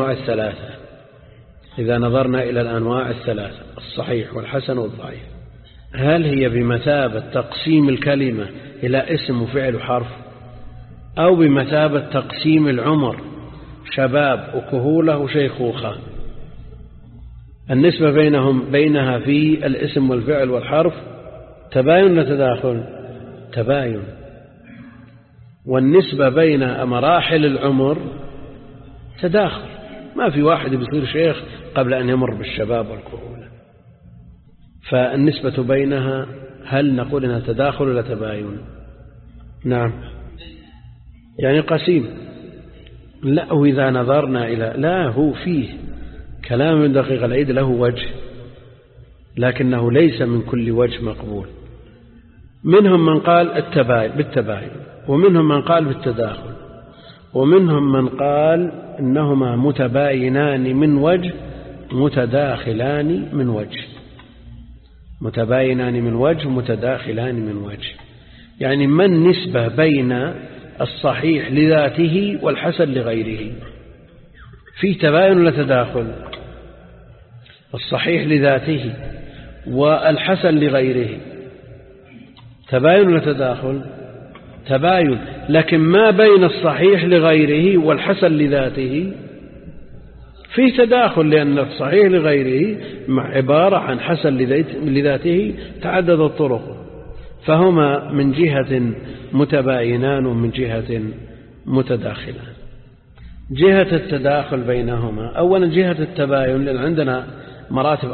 الأنواع الثلاثة الصحيح والحسن والضعيف، هل هي بمثابة تقسيم الكلمة إلى اسم وفعل وحرف، أو بمثابة تقسيم العمر شباب وكهولة وشيخوخة؟ النسبة بينها في الاسم والفعل والحرف تباين ولا تداخل؟ تباين. والنسبة بين مراحل العمر تداخل، ما في واحد بيصير شيخ قبل أن يمر بالشباب والكهولة. فالنسبة بينها هل نقول إنها تداخل ولا تباين؟ نعم، يعني قسيم. لا، وإذا نظرنا إلى هو فيه كلام من دقيق العيد له وجه، لكنه ليس من كل وجه مقبول. منهم من قال بالتباين، ومنهم من قال بالتداخل، ومنهم من قال إنهما متباينان من وجه متداخلان من وجه. متباينان من وجه متداخلان من وجه، يعني ما النسبة بين الصحيح لذاته والحسن لغيره؟ في تباين ولا تداخل؟ الصحيح لذاته والحسن لغيره تباين ولا تداخل؟ تباين. لكن ما بين الصحيح لغيره والحسن لذاته فيه تداخل، لأن الصحيح لغيره عبارة عن حسن لذاته تعددت طرقه، فهما من جهة متباينان ومن جهة متداخلان. جهة التداخل بينهما، أولا جهة التباين، لأن عندنا مراتب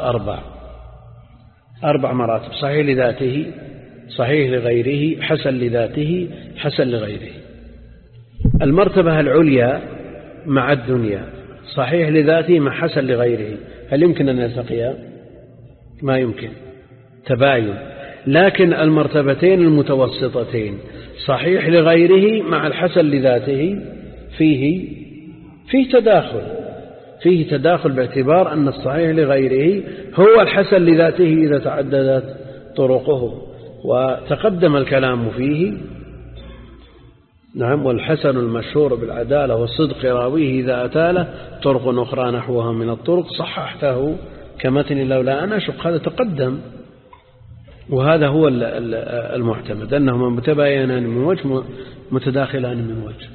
أربع مراتب: صحيح لذاته، صحيح لغيره، حسن لذاته، حسن لغيره. المرتبة العليا مع الدنيا صحيح لذاته مع حسن لغيره، هل يمكن أن يلتقيا؟ ما يمكن، تباين. لكن المرتبتين المتوسطتين صحيح لغيره مع الحسن لذاته فيه تداخل باعتبار أن الصحيح لغيره هو الحسن لذاته إذا تعددت طرقه، وتقدم الكلام فيه. نعم. والحسن المشهور بالعدالة والصدق راويه إذا أتى له طرق أخرى نحوها من الطرق صححته كمتن لولا أن أشق. هذا تقدم، وهذا هو المعتمد، أنهما متباينان من وجه متداخلان من وجه.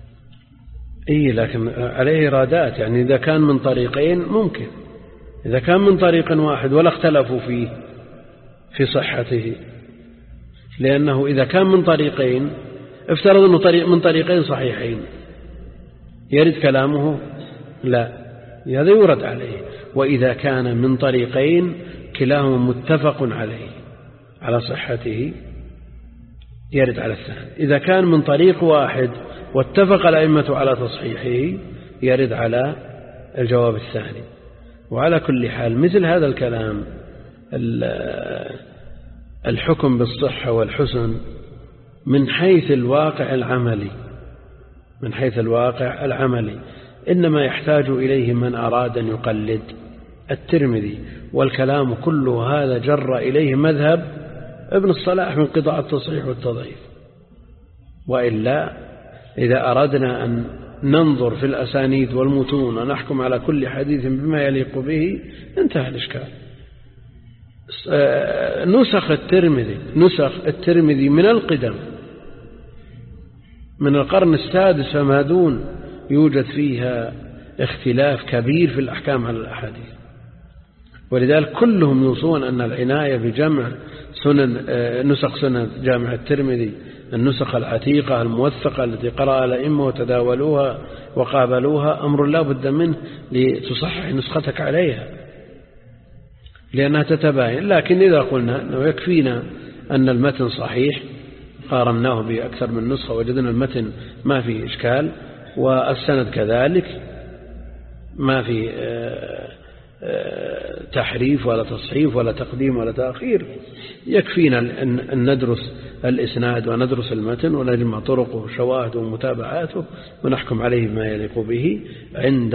لكن عليه إرادات، يعني إذا كان من طريقين ممكن، إذا كان من طريق واحد ولا اختلفوا فيه في صحته، لأنه إذا كان من طريقين افترض أنه من طريقين صحيحين يرد كلامه؟ لا، هذا يورد عليه. وإذا كان من طريقين كلاهما متفق عليه على صحته يرد على الثاني. إذا كان من طريق واحد واتفق الأئمة على تصحيحه يرد على الجواب الثاني. وعلى كل حال مثل هذا الكلام الحكم بالصحة والحسن من حيث الواقع العملي إنما يحتاج إليه من أراد أن يقلد الترمذي، والكلام كله هذا جر إليه مذهب ابن الصلاح من قطاع التصحيح والتضعيف. وإلا إذا أردنا أن ننظر في الأسانيد والمتون ونحكم على كل حديث بما يليق به انتهى الإشكال. نسخ الترمذي من القدم من القرن السادس فما دون يوجد فيها اختلاف كبير في الأحكام على الأحاديث، ولذلك كلهم يوصون أن العناية بجمع نسخ سنن جامع الترمذي، النسخ العتيقة الموثقة التي قرأ الأئمة وتداولوها وقابلوها، أمر لا بد منه لتصحح نسختك عليها لأنها تتباين. لكن إذا قلنا أنه يكفينا أن المتن صحيح قارناه بأكثر من نسخة وجدنا المتن ما فيه إشكال والسند كذلك ما في تحريف ولا تصحيف ولا تقديم ولا تأخير، يكفينا أن ندرس الإسناد وندرس المتن ونجمع طرقه وشواهده ومتابعاته ونحكم عليه بما يليق به عند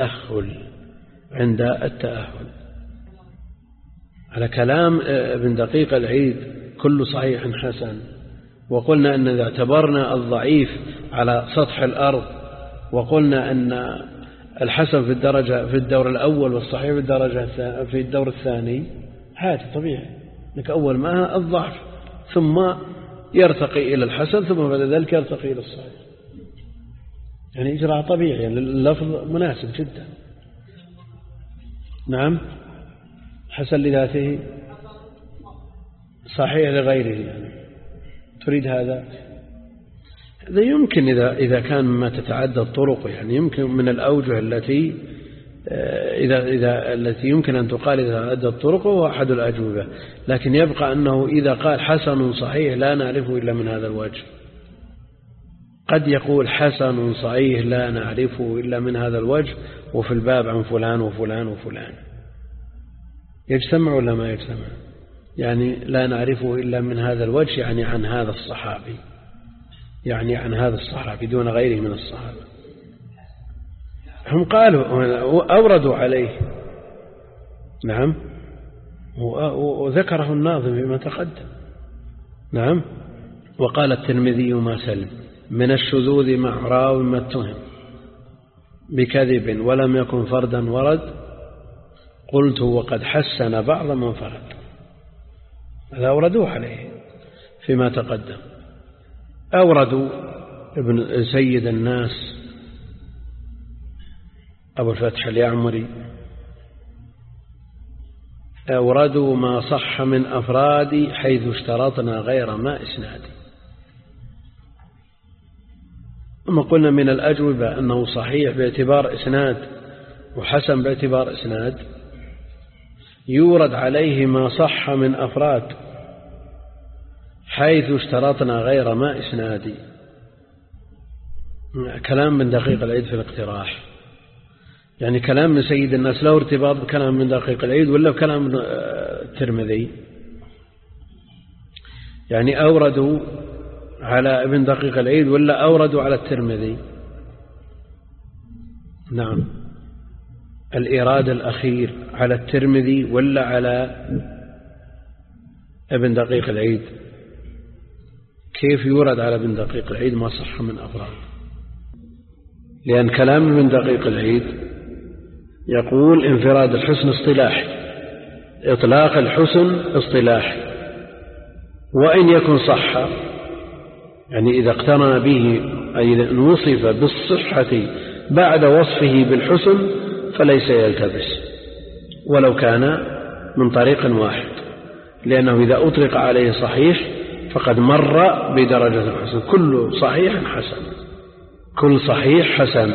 التأهل. على كلام ابن دقيق العيد كل صحيح حسن، وقلنا أن إذا اعتبرنا الضعيف على سطح الأرض وقلنا أن الحسن في الدور الأول والصحيح في الدور الثاني، هذا طبيعي لك أول ما الضعف ثم يرتقي إلى الحسن ثم بعد ذلك يرتقي إلى الصحيح، يعني إجراء طبيعي، يعني اللفظ مناسب جدا. نعم. حسن لذاته صحيح لغيره، يعني تريد هذا يمكن إذا كان ما تتعدى الطرق، يعني يمكن من الأوجه التي التي يمكن أن تقال إذا تعدى الطرق هو أحد الأجوبة، لكن يبقى أنه إذا قال حسن صحيح لا نعرفه إلا من هذا الوجه. قد يقول حسن صحيح لا نعرفه إلا من هذا الوجه وفي الباب عن فلان وفلان وفلان، يجتمع ولا ما يجتمع؟ يعني لا نعرفه إلا من هذا الوجه، يعني عن هذا الصحابي دون غيره من الصحابة. هم قالوا أوردوا عليه. نعم. وذكره الناظم فيما تقدم. نعم. وقال الترمذي ما سلم من الشذوذ مع راو ما اتهم بكذب ولم يكن فردا ورد، قلت وقد حسن بعض من فرد. هذا أوردوه عليه فيما تقدم. أوردوا ابن سيد الناس أبو الفتح اليعمري، أوردوا ما صح من أفراد حيث اشترطنا غير ما إسنادي. أما قلنا من الأجوبة أنه صحيح باعتبار إسناد وحسن باعتبار إسناد، يورد عليه ما صح من أفراد حيث اشترطنا غير ما إسنادي. كلام من دقيق العيد في الاقتراح، يعني كلام من سيد الناس له ارتباط بكلام من دقيق العيد ولا بكلام الترمذي؟ يعني أوردوا على ابن دقيق العيد ولا أوردوا على الترمذي؟ نعم. الإيراد الأخير على الترمذي ولا على ابن دقيق العيد؟ كيف يورد على ابن دقيق العيد ما صح من أفراد؟ لأن كلام ابن دقيق العيد يقول انفراد الحسن اصطلاحي، إطلاق الحسن اصطلاحي، وإن يكن صح يعني إذا اقترن به أي إن وصف بالصحة بعد وصفه بالحسن فليس يلتبس ولو كان من طريق واحد، لأنه إذا أطلق عليه صحيح فقد مر بدرجة الحسن. كل صحيح حسن، كل صحيح حسن،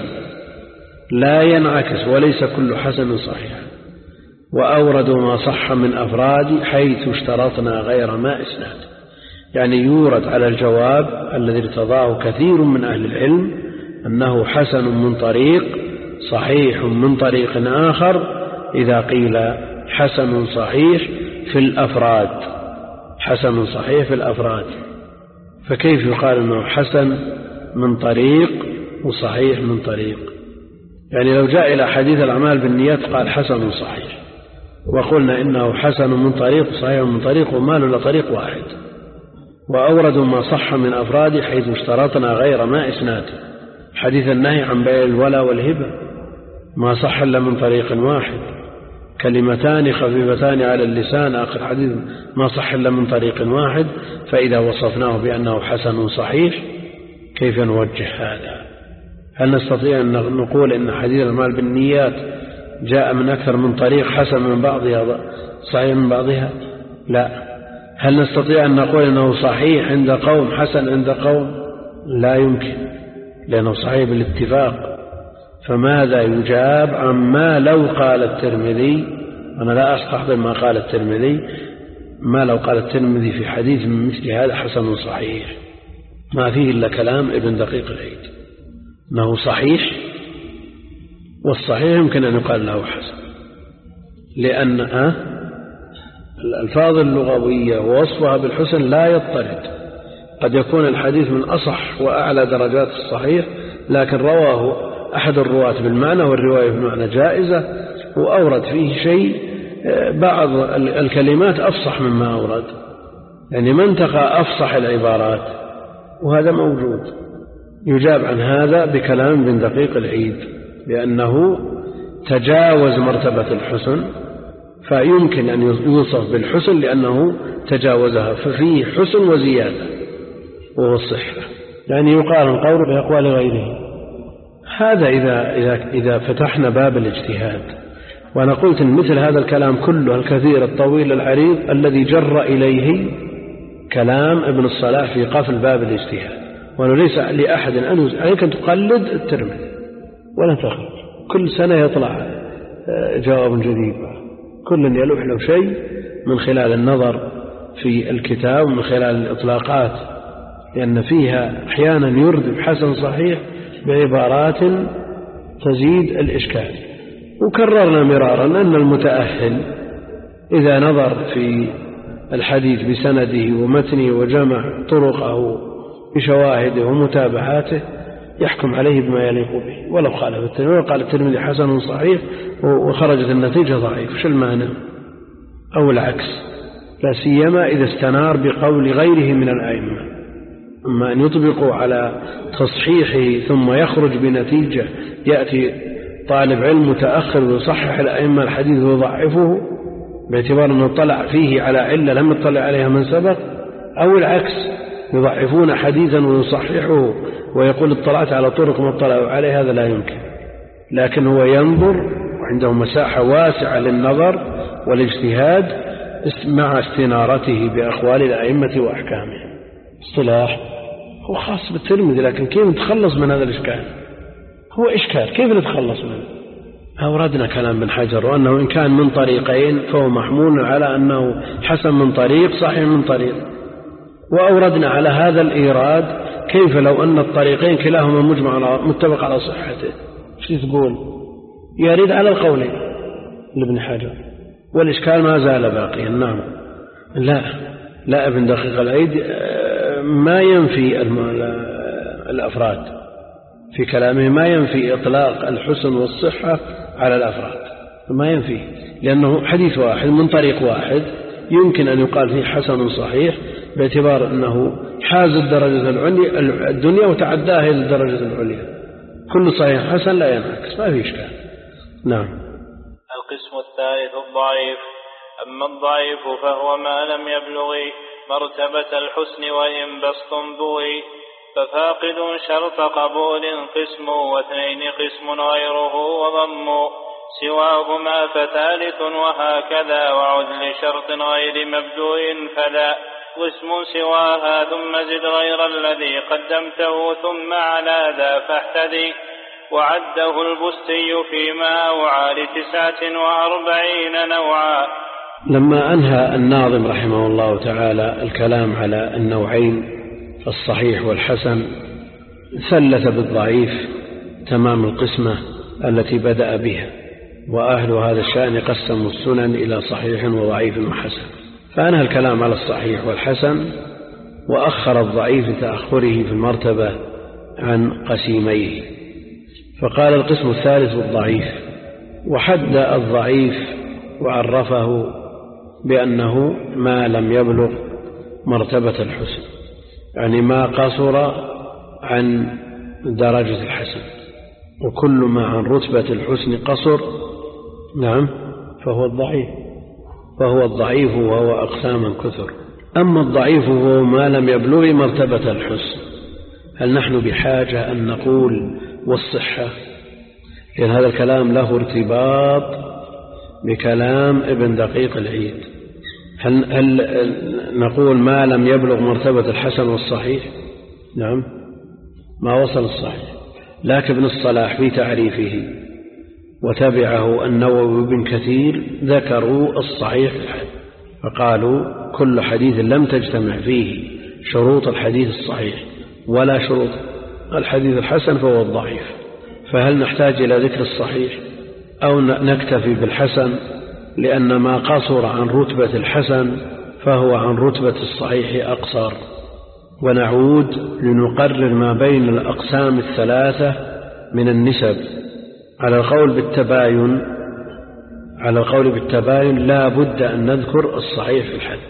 لا ينعكس، وليس كل حسن صحيح. وأوردوا ما صح من أفراد حيث اشترطنا غير ما إسناد، يعني يورد على الجواب الذي ارتضاه كثير من أهل العلم أنه حسن من طريق، صحيح من طريق آخر، إذا قيل حسن صحيح في الأفراد، حسن صحيح في الأفراد، فكيف يقال أنه حسن من طريق وصحيح من طريق؟ يعني لو جاء إلى حديث الأعمال بالنيات قال حسن صحيح، وقلنا إنه حسن من طريق صحيح من طريق ومال لطريق واحد. وأوردوا ما صح من أفراد حيث اشترطنا غير ما إسناد، حديث النهي عن بيع الولا والهبة ما صح إلا من طريق واحد، كلمتان خفيفتان على اللسان آخر حديث ما صح إلا من طريق واحد، فإذا وصفناه بأنه حسن صحيح كيف نوجه هذا؟ هل نستطيع أن نقول إن حديث المال بالنيات جاء من أكثر من طريق حسن من بعضها صحيح من بعضها؟ لا. هل نستطيع أن نقول إنه صحيح عند قوم حسن عند قوم؟ لا يمكن، لأنه صحيح بالاتفاق. فماذا يجاب عما لو قال الترمذي؟ أنا لا أستحضر ما قال الترمذي، ما لو قال الترمذي في حديث من مثل هذا حسن صحيح، ما فيه إلا كلام ابن دقيق العيد أنه صحيح، والصحيح يمكن أن يقال له حسن، لأن الألفاظ اللغوية ووصفها بالحسن لا يضطرد. قد يكون الحديث من أصح وأعلى درجات الصحيح، لكن رواه أحد الرواة بالمعنى والرواية بالمعنى جائزة، وأورد فيه شيء بعض الكلمات أفصح مما أورد، يعني منطقة أفصح العبارات، وهذا موجود. يجاب عن هذا بكلام ابن دقيق العيد، لأنه تجاوز مرتبة الحسن، فيمكن أن يوصف بالحسن لأنه تجاوزها، ففيه حسن وزيادة وهو الصحة، يعني يقارن قوله بأقوال غيره. هذا إذا فتحنا باب الاجتهاد. وأنا قلت إن مثل هذا الكلام كله الكثير الطويل العريض الذي جر إليه كلام ابن الصلاح في قفل باب الاجتهاد، وأنه ليس لأحد أن عليك أن تقلد الترمذي ولا تخرج، كل سنة يطلع جواب جديد، كل يلوح له شيء من خلال النظر في الكتاب ومن خلال الإطلاقات، لأن فيها أحيانا يردف حسن صحيح بعبارات تزيد الإشكال. وكررنا مرارا أن المتأهل إذا نظر في الحديث بسنده ومتنه وجمع طرقه بشواهده ومتابعاته يحكم عليه بما يليق به، ولو خالف الترمذي وقال الترمذي حسن صحيح وخرجت النتيجة ضعيف، شو المعنى؟ أو العكس، لا سيما إذا استنار بقول غيره من الأئمة. أما أن يطبقوا على تصحيحه ثم يخرج بنتيجة، يأتي طالب علم متأخر ويصحح الأئمة الحديث ويضعفه باعتبار أنه طلع فيه على علة لم يطلع عليها من سبق، أو العكس يضعفون حديثا ويصححه ويقول اطلعت على طرق ما اطلعوا عليه، هذا لا يمكن. لكن هو ينظر وعنده مساحة واسعة للنظر والاجتهاد مع استنارته بأقوال الأئمة وأحكامهم. اصطلاح هو خاص بالترمذي، لكن كيف نتخلص من هذا الإشكال؟ هو إشكال كيف نتخلص منه؟ أوردنا كلام بن حجر وأنه إن كان من طريقين فهو محمول على أنه حسن من طريق صحيح من طريق. وأوردنا على هذا الإيراد كيف لو أن الطريقين كلاهما متفق على صحته، شو تقول؟ يريد على القولين لابن حجر، والإشكال ما زال باقيا. نعم، لا ابن دقيق العيد ما ينفي الأفراد في كلامه، ما ينفي إطلاق الحسن والصحة على الأفراد، ما ينفي، لأنه حديث واحد من طريق واحد يمكن أن يقال فيه حسن صحيح باعتبار أنه حاز الدرجة الدنيا وتعداها إلى الدرجة العليا. كل صحيح حسن لا ينعكس، ما في إشكال. نعم. القسم الثالث الضعيف. أما الضعيف فهو ما لم يبلغ مرتبة الحسن وإن بسط بوي، ففاقد شرط قبول قسم، واثنين قسم غيره وضم، سواهما فثالث وهكذا، وعد لشرط غير مبدوء فلا، واسم سواها ثم زد غير الذي قدمته ثم على ذا فاحتدي، وعده البستي فيما أوعى ل49 نوعا. لما أنهى الناظم رحمه الله تعالى الكلام على النوعين الصحيح والحسن، ثلث بالضعيف تمام القسمة التي بدأ بها، وأهل هذا الشأن قسموا السنن إلى صحيح وضعيف وحسن، فأنهى الكلام على الصحيح والحسن وأخر الضعيف تأخره في المرتبة عن قسيميه، فقال القسم الثالث الضعيف، وحد الضعيف وعرفه بأنه ما لم يبلغ مرتبة الحسن، يعني ما قصر عن درجة الحسن، وكل ما عن رتبة الحسن قصر نعم فهو الضعيف وهو أقساما كثر. أما الضعيف هو ما لم يبلغ مرتبة الحسن، هل نحن بحاجة أن نقول والصحة؟ لأن هذا الكلام له ارتباط بكلام ابن دقيق العيد. هل نقول ما لم يبلغ مرتبة الحسن والصحيح؟ نعم، ما وصل الصحيح. لكن ابن الصلاح في تعريفه وتبعه النووي بن كثير ذكروا الصحيح الحديث، فقالوا كل حديث لم تجتمع فيه شروط الحديث الصحيح ولا شروط الحديث الحسن فهو الضعيف. فهل نحتاج إلى ذكر الصحيح أو نكتفي بالحسن؟ لأن ما قصر عن رتبة الحسن فهو عن رتبة الصحيح أقصر. ونعود لنقرر ما بين الأقسام الثلاثة من النسب. على القول بالتباين لا بد أن نذكر الصحيح في الحد،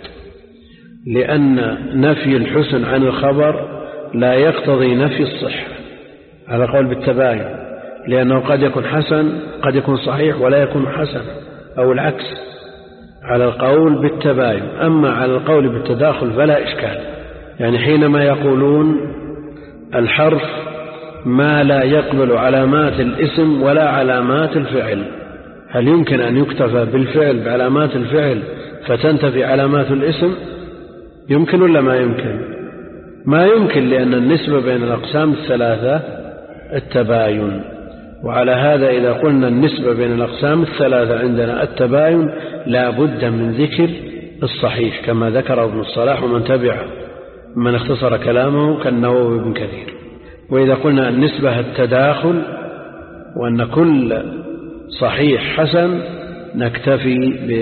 لأن نفي الحسن عن الخبر لا يقتضي نفي الصحة على القول بالتباين، لأنه قد يكون حسن قد يكون صحيح ولا يكون حسن، أو العكس على القول بالتباين. أما على القول بالتداخل فلا إشكال، يعني حينما يقولون الحرف ما لا يقبل علامات الاسم ولا علامات الفعل، هل يمكن أن يكتفى بالفعل بعلامات الفعل فتنتفي علامات الاسم؟ يمكن ولا ما يمكن؟ ما يمكن، لأن النسبة بين الأقسام الثلاثة التباين. وعلى هذا إذا قلنا النسبة بين الأقسام الثلاثة عندنا التباين لا بد من ذكر الصحيح كما ذكر ابن الصلاح ومن تبعه من اختصر كلامه كالنووي بن كثير. وإذا قلنا النسبة التداخل وأن كل صحيح حسن نكتفي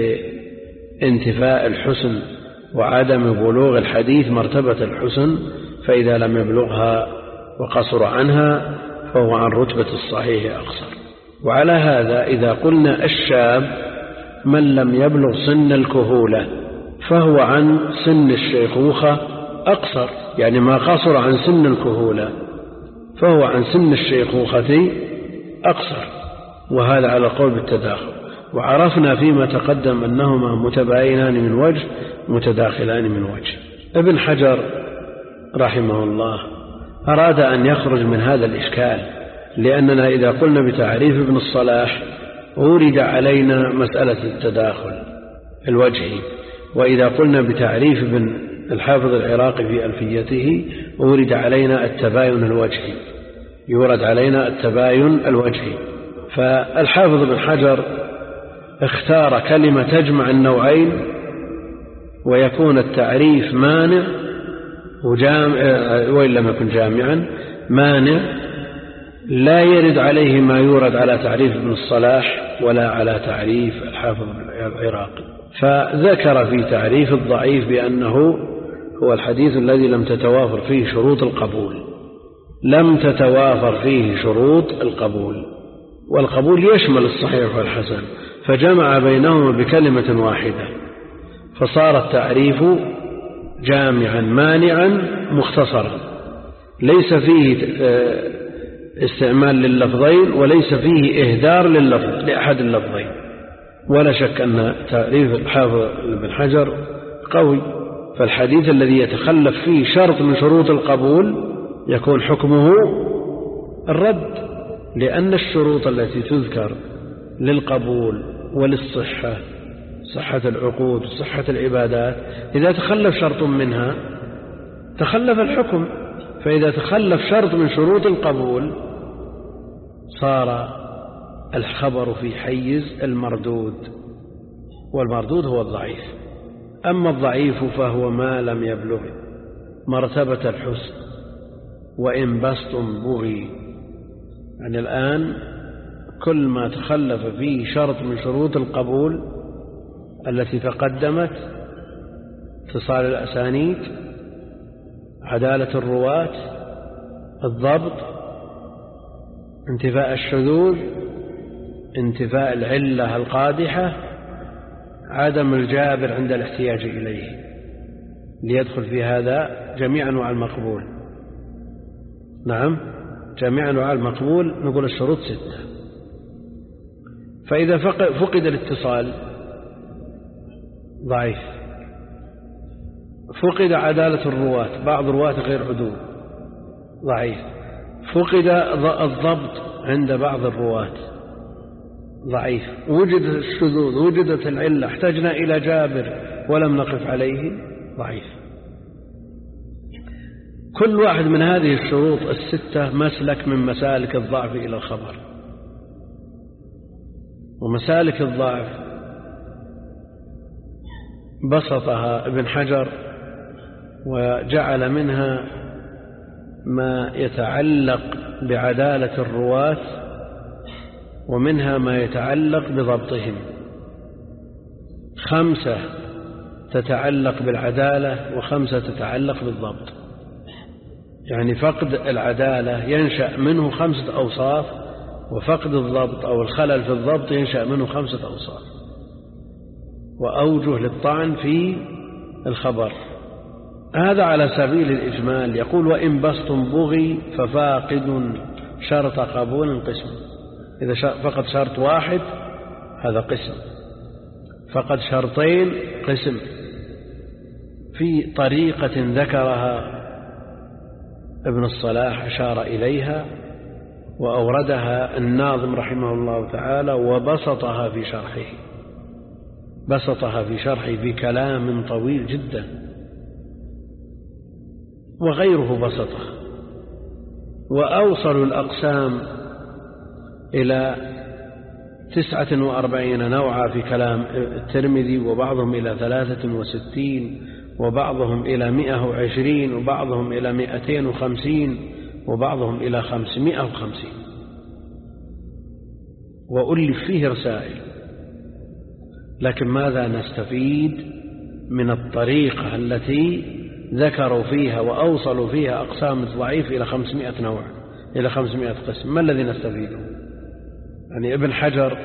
بانتفاء الحسن وعدم بلوغ الحديث مرتبة الحسن، فإذا لم يبلغها وقصر عنها فهو عن رتبة الصحيح أقصر. وعلى هذا إذا قلنا الشاب من لم يبلغ سن الكهولة فهو عن سن الشيخوخة أقصر، يعني ما قصر عن سن الكهولة فهو عن سن الشيخوخة أقصر، وهذا على قول بالتداخل. وعرفنا فيما تقدم أنهما متباينان من وجه متداخلان من وجه. ابن حجر رحمه الله أراد أن يخرج من هذا الإشكال، لأننا إذا قلنا بتعريف ابن الصلاح أورد علينا مسألة التداخل الوجهي، وإذا قلنا بتعريف ابن الحافظ العراقي في ألفيته أورد علينا التباين الوجهي، يورد علينا التباين الوجهي. فالحافظ ابن حجر اختار كلمة تجمع النوعين ويكون التعريف مانع وإن لم يكن جامعا مانع لا يرد عليه ما يورد على تعريف ابن الصلاح ولا على تعريف الحافظ العراقي. فذكر في تعريف الضعيف بأنه هو الحديث الذي لم تتوافر فيه شروط القبول، لم تتوافر فيه شروط القبول، والقبول يشمل الصحيح والحسن، فجمع بينهما بكلمة واحدة، فصار التعريف جامعا مانعا مختصرا ليس فيه استعمال لللفظين وليس فيه إهدار لأحد اللفظين. ولا شك أن تعريف الحافظ ابن حجر قوي، فالحديث الذي يتخلف فيه شرط من شروط القبول يكون حكمه الرد، لأن الشروط التي تذكر للقبول وللصحة، صحة العقود وصحة العبادات، إذا تخلف شرط منها تخلف الحكم. فإذا تخلف شرط من شروط القبول صار الخبر في حيز المردود، والمردود هو الضعيف. أما الضعيف فهو ما لم يبلغ مرتبة الحسن وإن بسط بغي. يعني الآن كل ما تخلف فيه شرط من شروط القبول التي تقدمت: اتصال الأسانيد، عدالة الرواة، الضبط، انتفاء الشذوذ، انتفاء العلة القادحة، عدم الجابر عند الاحتياج إليه، ليدخل في هذا جميع أنواع المقبول. نعم، جميع أنواع المقبول نقول الشروط 6. فإذا فقد الاتصال ضعيف، فقد عدالة الرواة، بعض الرواة غير عدول ضعيف، فقد الضبط عند بعض الرواة ضعيف، وجد الشذوذ، وجدت العلة، احتجنا إلى جابر ولم نقف عليه ضعيف. كل واحد من هذه الشروط 6 مسلك من مسالك الضعف إلى الخبر. ومسالك الضعف بسطها ابن حجر وجعل منها ما يتعلق بعدالة الرواة، ومنها ما يتعلق بضبطهم. 5 تتعلق بالعدالة و5 تتعلق بالضبط. يعني فقد العدالة ينشأ منه 5 أوصاف، وفقد الضبط أو الخلل في الضبط ينشأ منه 5 أوصاف وأوجه للطعن في الخبر. هذا على سبيل الإجمال. يقول: وإن بسط بغي ففاقد شرط قبول قسم. إذا فقد شرط واحد هذا قسم، فقد شرطين قسم. في طريقة ذكرها ابن الصلاح أشار إليها وأوردها الناظم رحمه الله تعالى، وبسطها في شرحه، بسطها في شرحه في كلام طويل جدا، وغيره بسطه. وأوصل الأقسام إلى 49 نوعا في كلام الترمذي، وبعضهم إلى 63، وبعضهم إلى 120، وبعضهم إلى 250، وبعضهم إلى 550. وألف فيه رسائل. لكن ماذا نستفيد من الطريقة التي ذكروا فيها وأوصلوا فيها أقسام الضعيف إلى 500 نوع، إلى 500 قسم؟ ما الذي نستفيده؟ يعني ابن حجر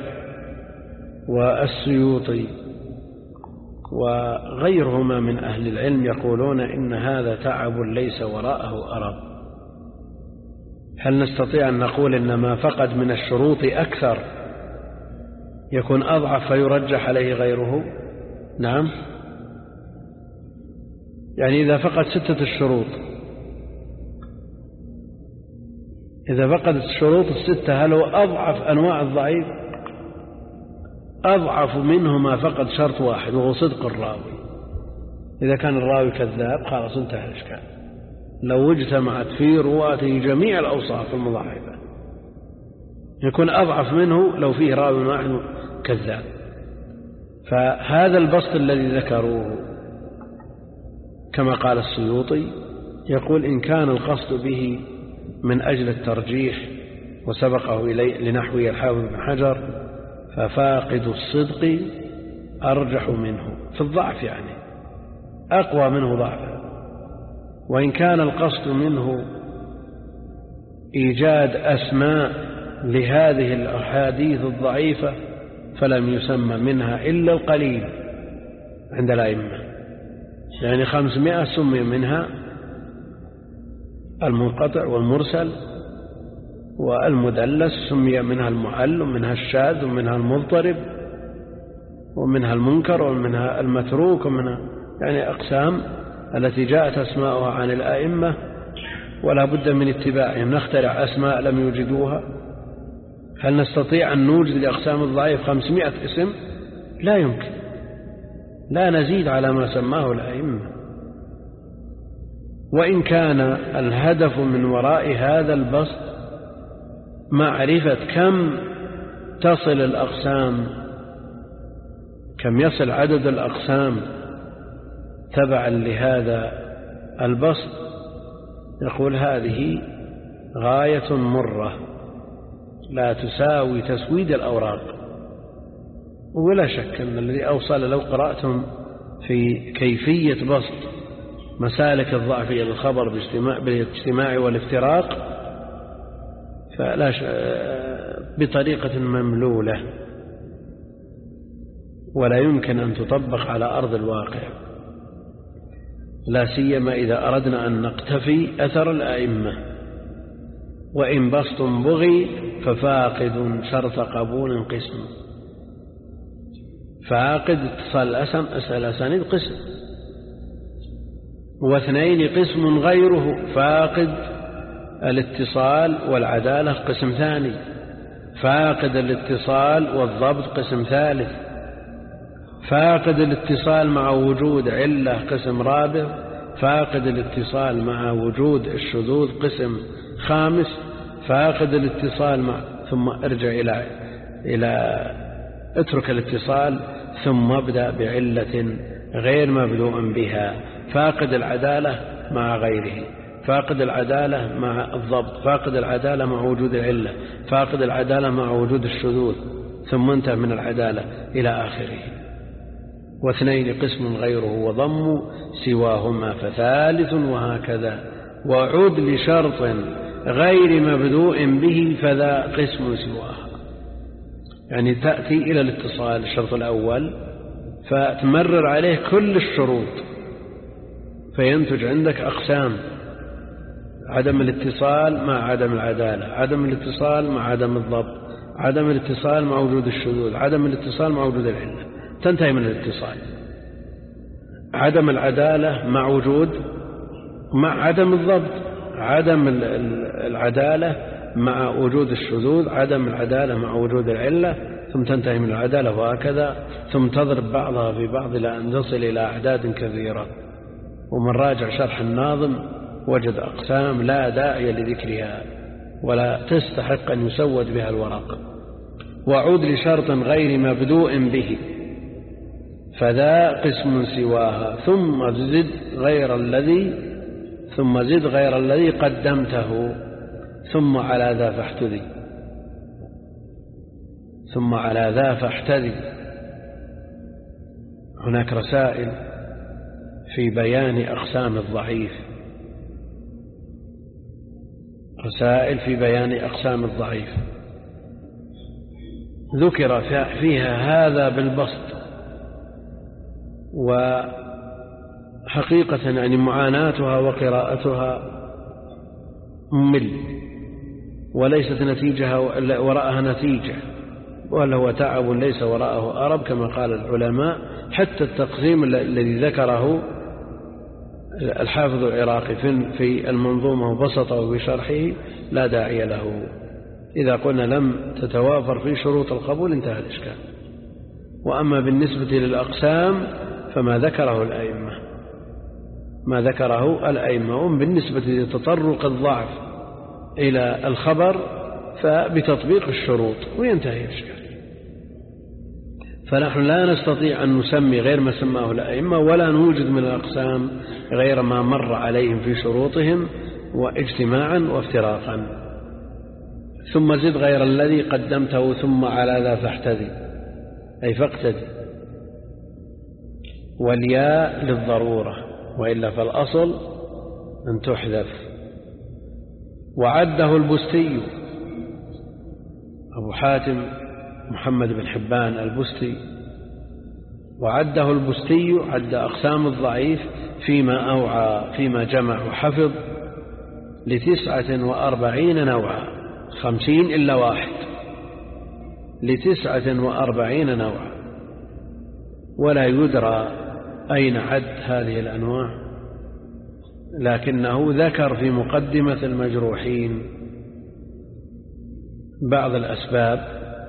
والسيوطي وغيرهما من أهل العلم يقولون إن هذا تعب ليس وراءه أرب. هل نستطيع أن نقول إن ما فقد من الشروط أكثر يكون أضعف فيرجح عليه غيره؟ نعم. يعني إذا فقد 6 الشروط، إذا فقد الشروط 6 هل هو أضعف أنواع الضعيف؟ أضعف منه ما فقد شرط واحد وهو صدق الراوي. إذا كان الراوي كذاب خلاص انتهى الإشكال. لو اجتمعت في رواته جميع الأوصاف المضاعفة يكون أضعف منه لو فيه راوي واحد كذاب. فهذا البسط الذي ذكروه كما قال السيوطي، يقول: إن كان القصد به من أجل الترجيح وسبقه إليه لنحوه الحافظ بن حجر، ففاقد الصدق أرجح منه في الضعف، يعني أقوى منه ضعفا. وإن كان القصد منه إيجاد أسماء لهذه الأحاديث الضعيفة فلم يسمى منها إلا القليل عند الأئمة. يعني 500 سمي منها المنقطع والمرسل والمدلس، سمي منها المعل ومنها الشاذ ومنها المضطرب ومنها المنكر ومنها المتروك ومنها يعني أقسام التي جاءت أسماؤها عن الأئمة ولا بد من اتباعهم. نخترع أسماء لم يوجدوها؟ هل نستطيع أن نوجد لأقسام الضعيف 500 اسم؟ لا يمكن، لا نزيد على ما سماه الأئمة. وإن كان الهدف من وراء هذا البسط معرفة كم تصل الأقسام، كم يصل عدد الأقسام تبعا لهذا البسط، يقول هذه غاية مرة لا تساوي تسويد الأوراق. ولا شك أن الذي أوصل، لو قرأتم في كيفية بسط مسالك الضعفية للخبر بالاجتماع والافتراق فلا بطريقة مملولة ولا يمكن أن تطبق على أرض الواقع، لا سيما إذا أردنا أن نقتفي أثر الأئمة. وإن بسط بغي ففاقد شرط قبول قسم، فاقد اتصال الأسانيد قسم، واثنين قسم غيره، فاقد الاتصال والعدالة قسم ثاني، فاقد الاتصال والضبط قسم ثالث، فاقد الاتصال مع وجود علة قسم رابع، فاقد الاتصال مع وجود الشذوذ قسم خامس، فاقد الاتصال مع ثم ارجع إلى اترك الاتصال ثم ابدأ بعلة غير مبدوء بها، فاقد العدالة مع غيره، فاقد العدالة مع الضبط، فاقد العدالة مع وجود العلة، فاقد العدالة مع وجود الشذوذ، ثم انتهى من العدالة إلى آخره. واثنين قسم غيره وضم سواهما فثالث، وهكذا. وعد لشرط غير مبدوء به فذا قسم سواها. يعني تأتي إلى الاتصال الشرط الأول فتمرر عليه كل الشروط فينتج عندك أقسام: عدم الاتصال مع عدم العدالة، عدم الاتصال مع عدم الضبط، عدم الاتصال مع وجود الشذوذ، عدم الاتصال مع وجود العلة، تنتهي من الاتصال. عدم العدالة مع وجود مع عدم الضبط، عدم العدالة مع وجود الشذوذ، عدم العدالة مع وجود العلة، ثم تنتهي من العدالة، وهكذا ثم تضرب بعضها في بعض إلى أن تصل إلى أعداد كثيرة. ومن راجع شرح الناظم وجد أقسام لا داعي لذكرها ولا تستحق أن يسود بها الورق. وعود لشرط غير مبدوء به فذا قسم سواها، ثم زد غير الذي قدمته، ثم على ذا فاحتذي. هناك رسائل في بيان أقسام الضعيف، رسائل في بيان أقسام الضعيف ذكر فيها هذا بالبسط، وحقيقة يعني معاناتها وقراءتها ممل، وليست نتيجها وراءها نتيجة، ولا هو تعب ليس وراءه أرب كما قال العلماء. حتى التقسيم الذي ذكره الحافظ العراقي في المنظومة وبسطه بشرحه لا داعي له. إذا قلنا لم تتوافر في شروط القبول انتهى الإشكال. وأما بالنسبة للأقسام فما ذكره الأئمة، وبالنسبة لتطرق الضعف إلى الخبر فبتطبيق الشروط وينتهي الإشكال. فنحن لا نستطيع أن نسمي غير ما سماه الأئمة، ولا نوجد من الأقسام غير ما مر عليهم في شروطهم واجتماعا وافتراقا. ثم زد غير الذي قدمته، ثم على ذا فاحتذي أي فاقتدي. والياء للضرورة، وإلا فالأصل أن تحذف. وعده البستي أبو حاتم محمد بن حبان البستي، وعده البستي عد أقسام الضعيف فيما أوعى فيما جمع وحفظ 49 نوعا، 50 إلا واحد، 49 نوعا، ولا يدرى أين عد هذه الأنواع، لكنه ذكر في مقدمة المجروحين بعض الأسباب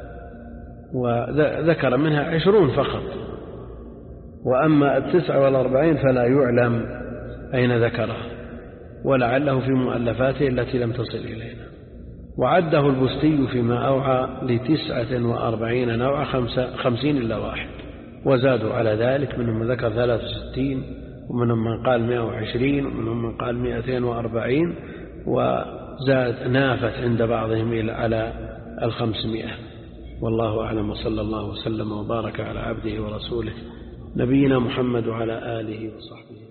وذكر منها 20 فقط، وأما 49 فلا يعلم أين ذكرها، ولعله في مؤلفاته التي لم تصل إلينا. وعده البستي فيما أوعى 49 نوعا، 50 إلا واحد، وزادوا على ذلك، منهم من ذكر 63 ومنهم من قال 120 ومنهم من قال 240، وزاد نافت عند بعضهم على 500. والله أعلم، وصلى الله وسلم وبارك على عبده ورسوله نبينا محمد وعلى آله وصحبه.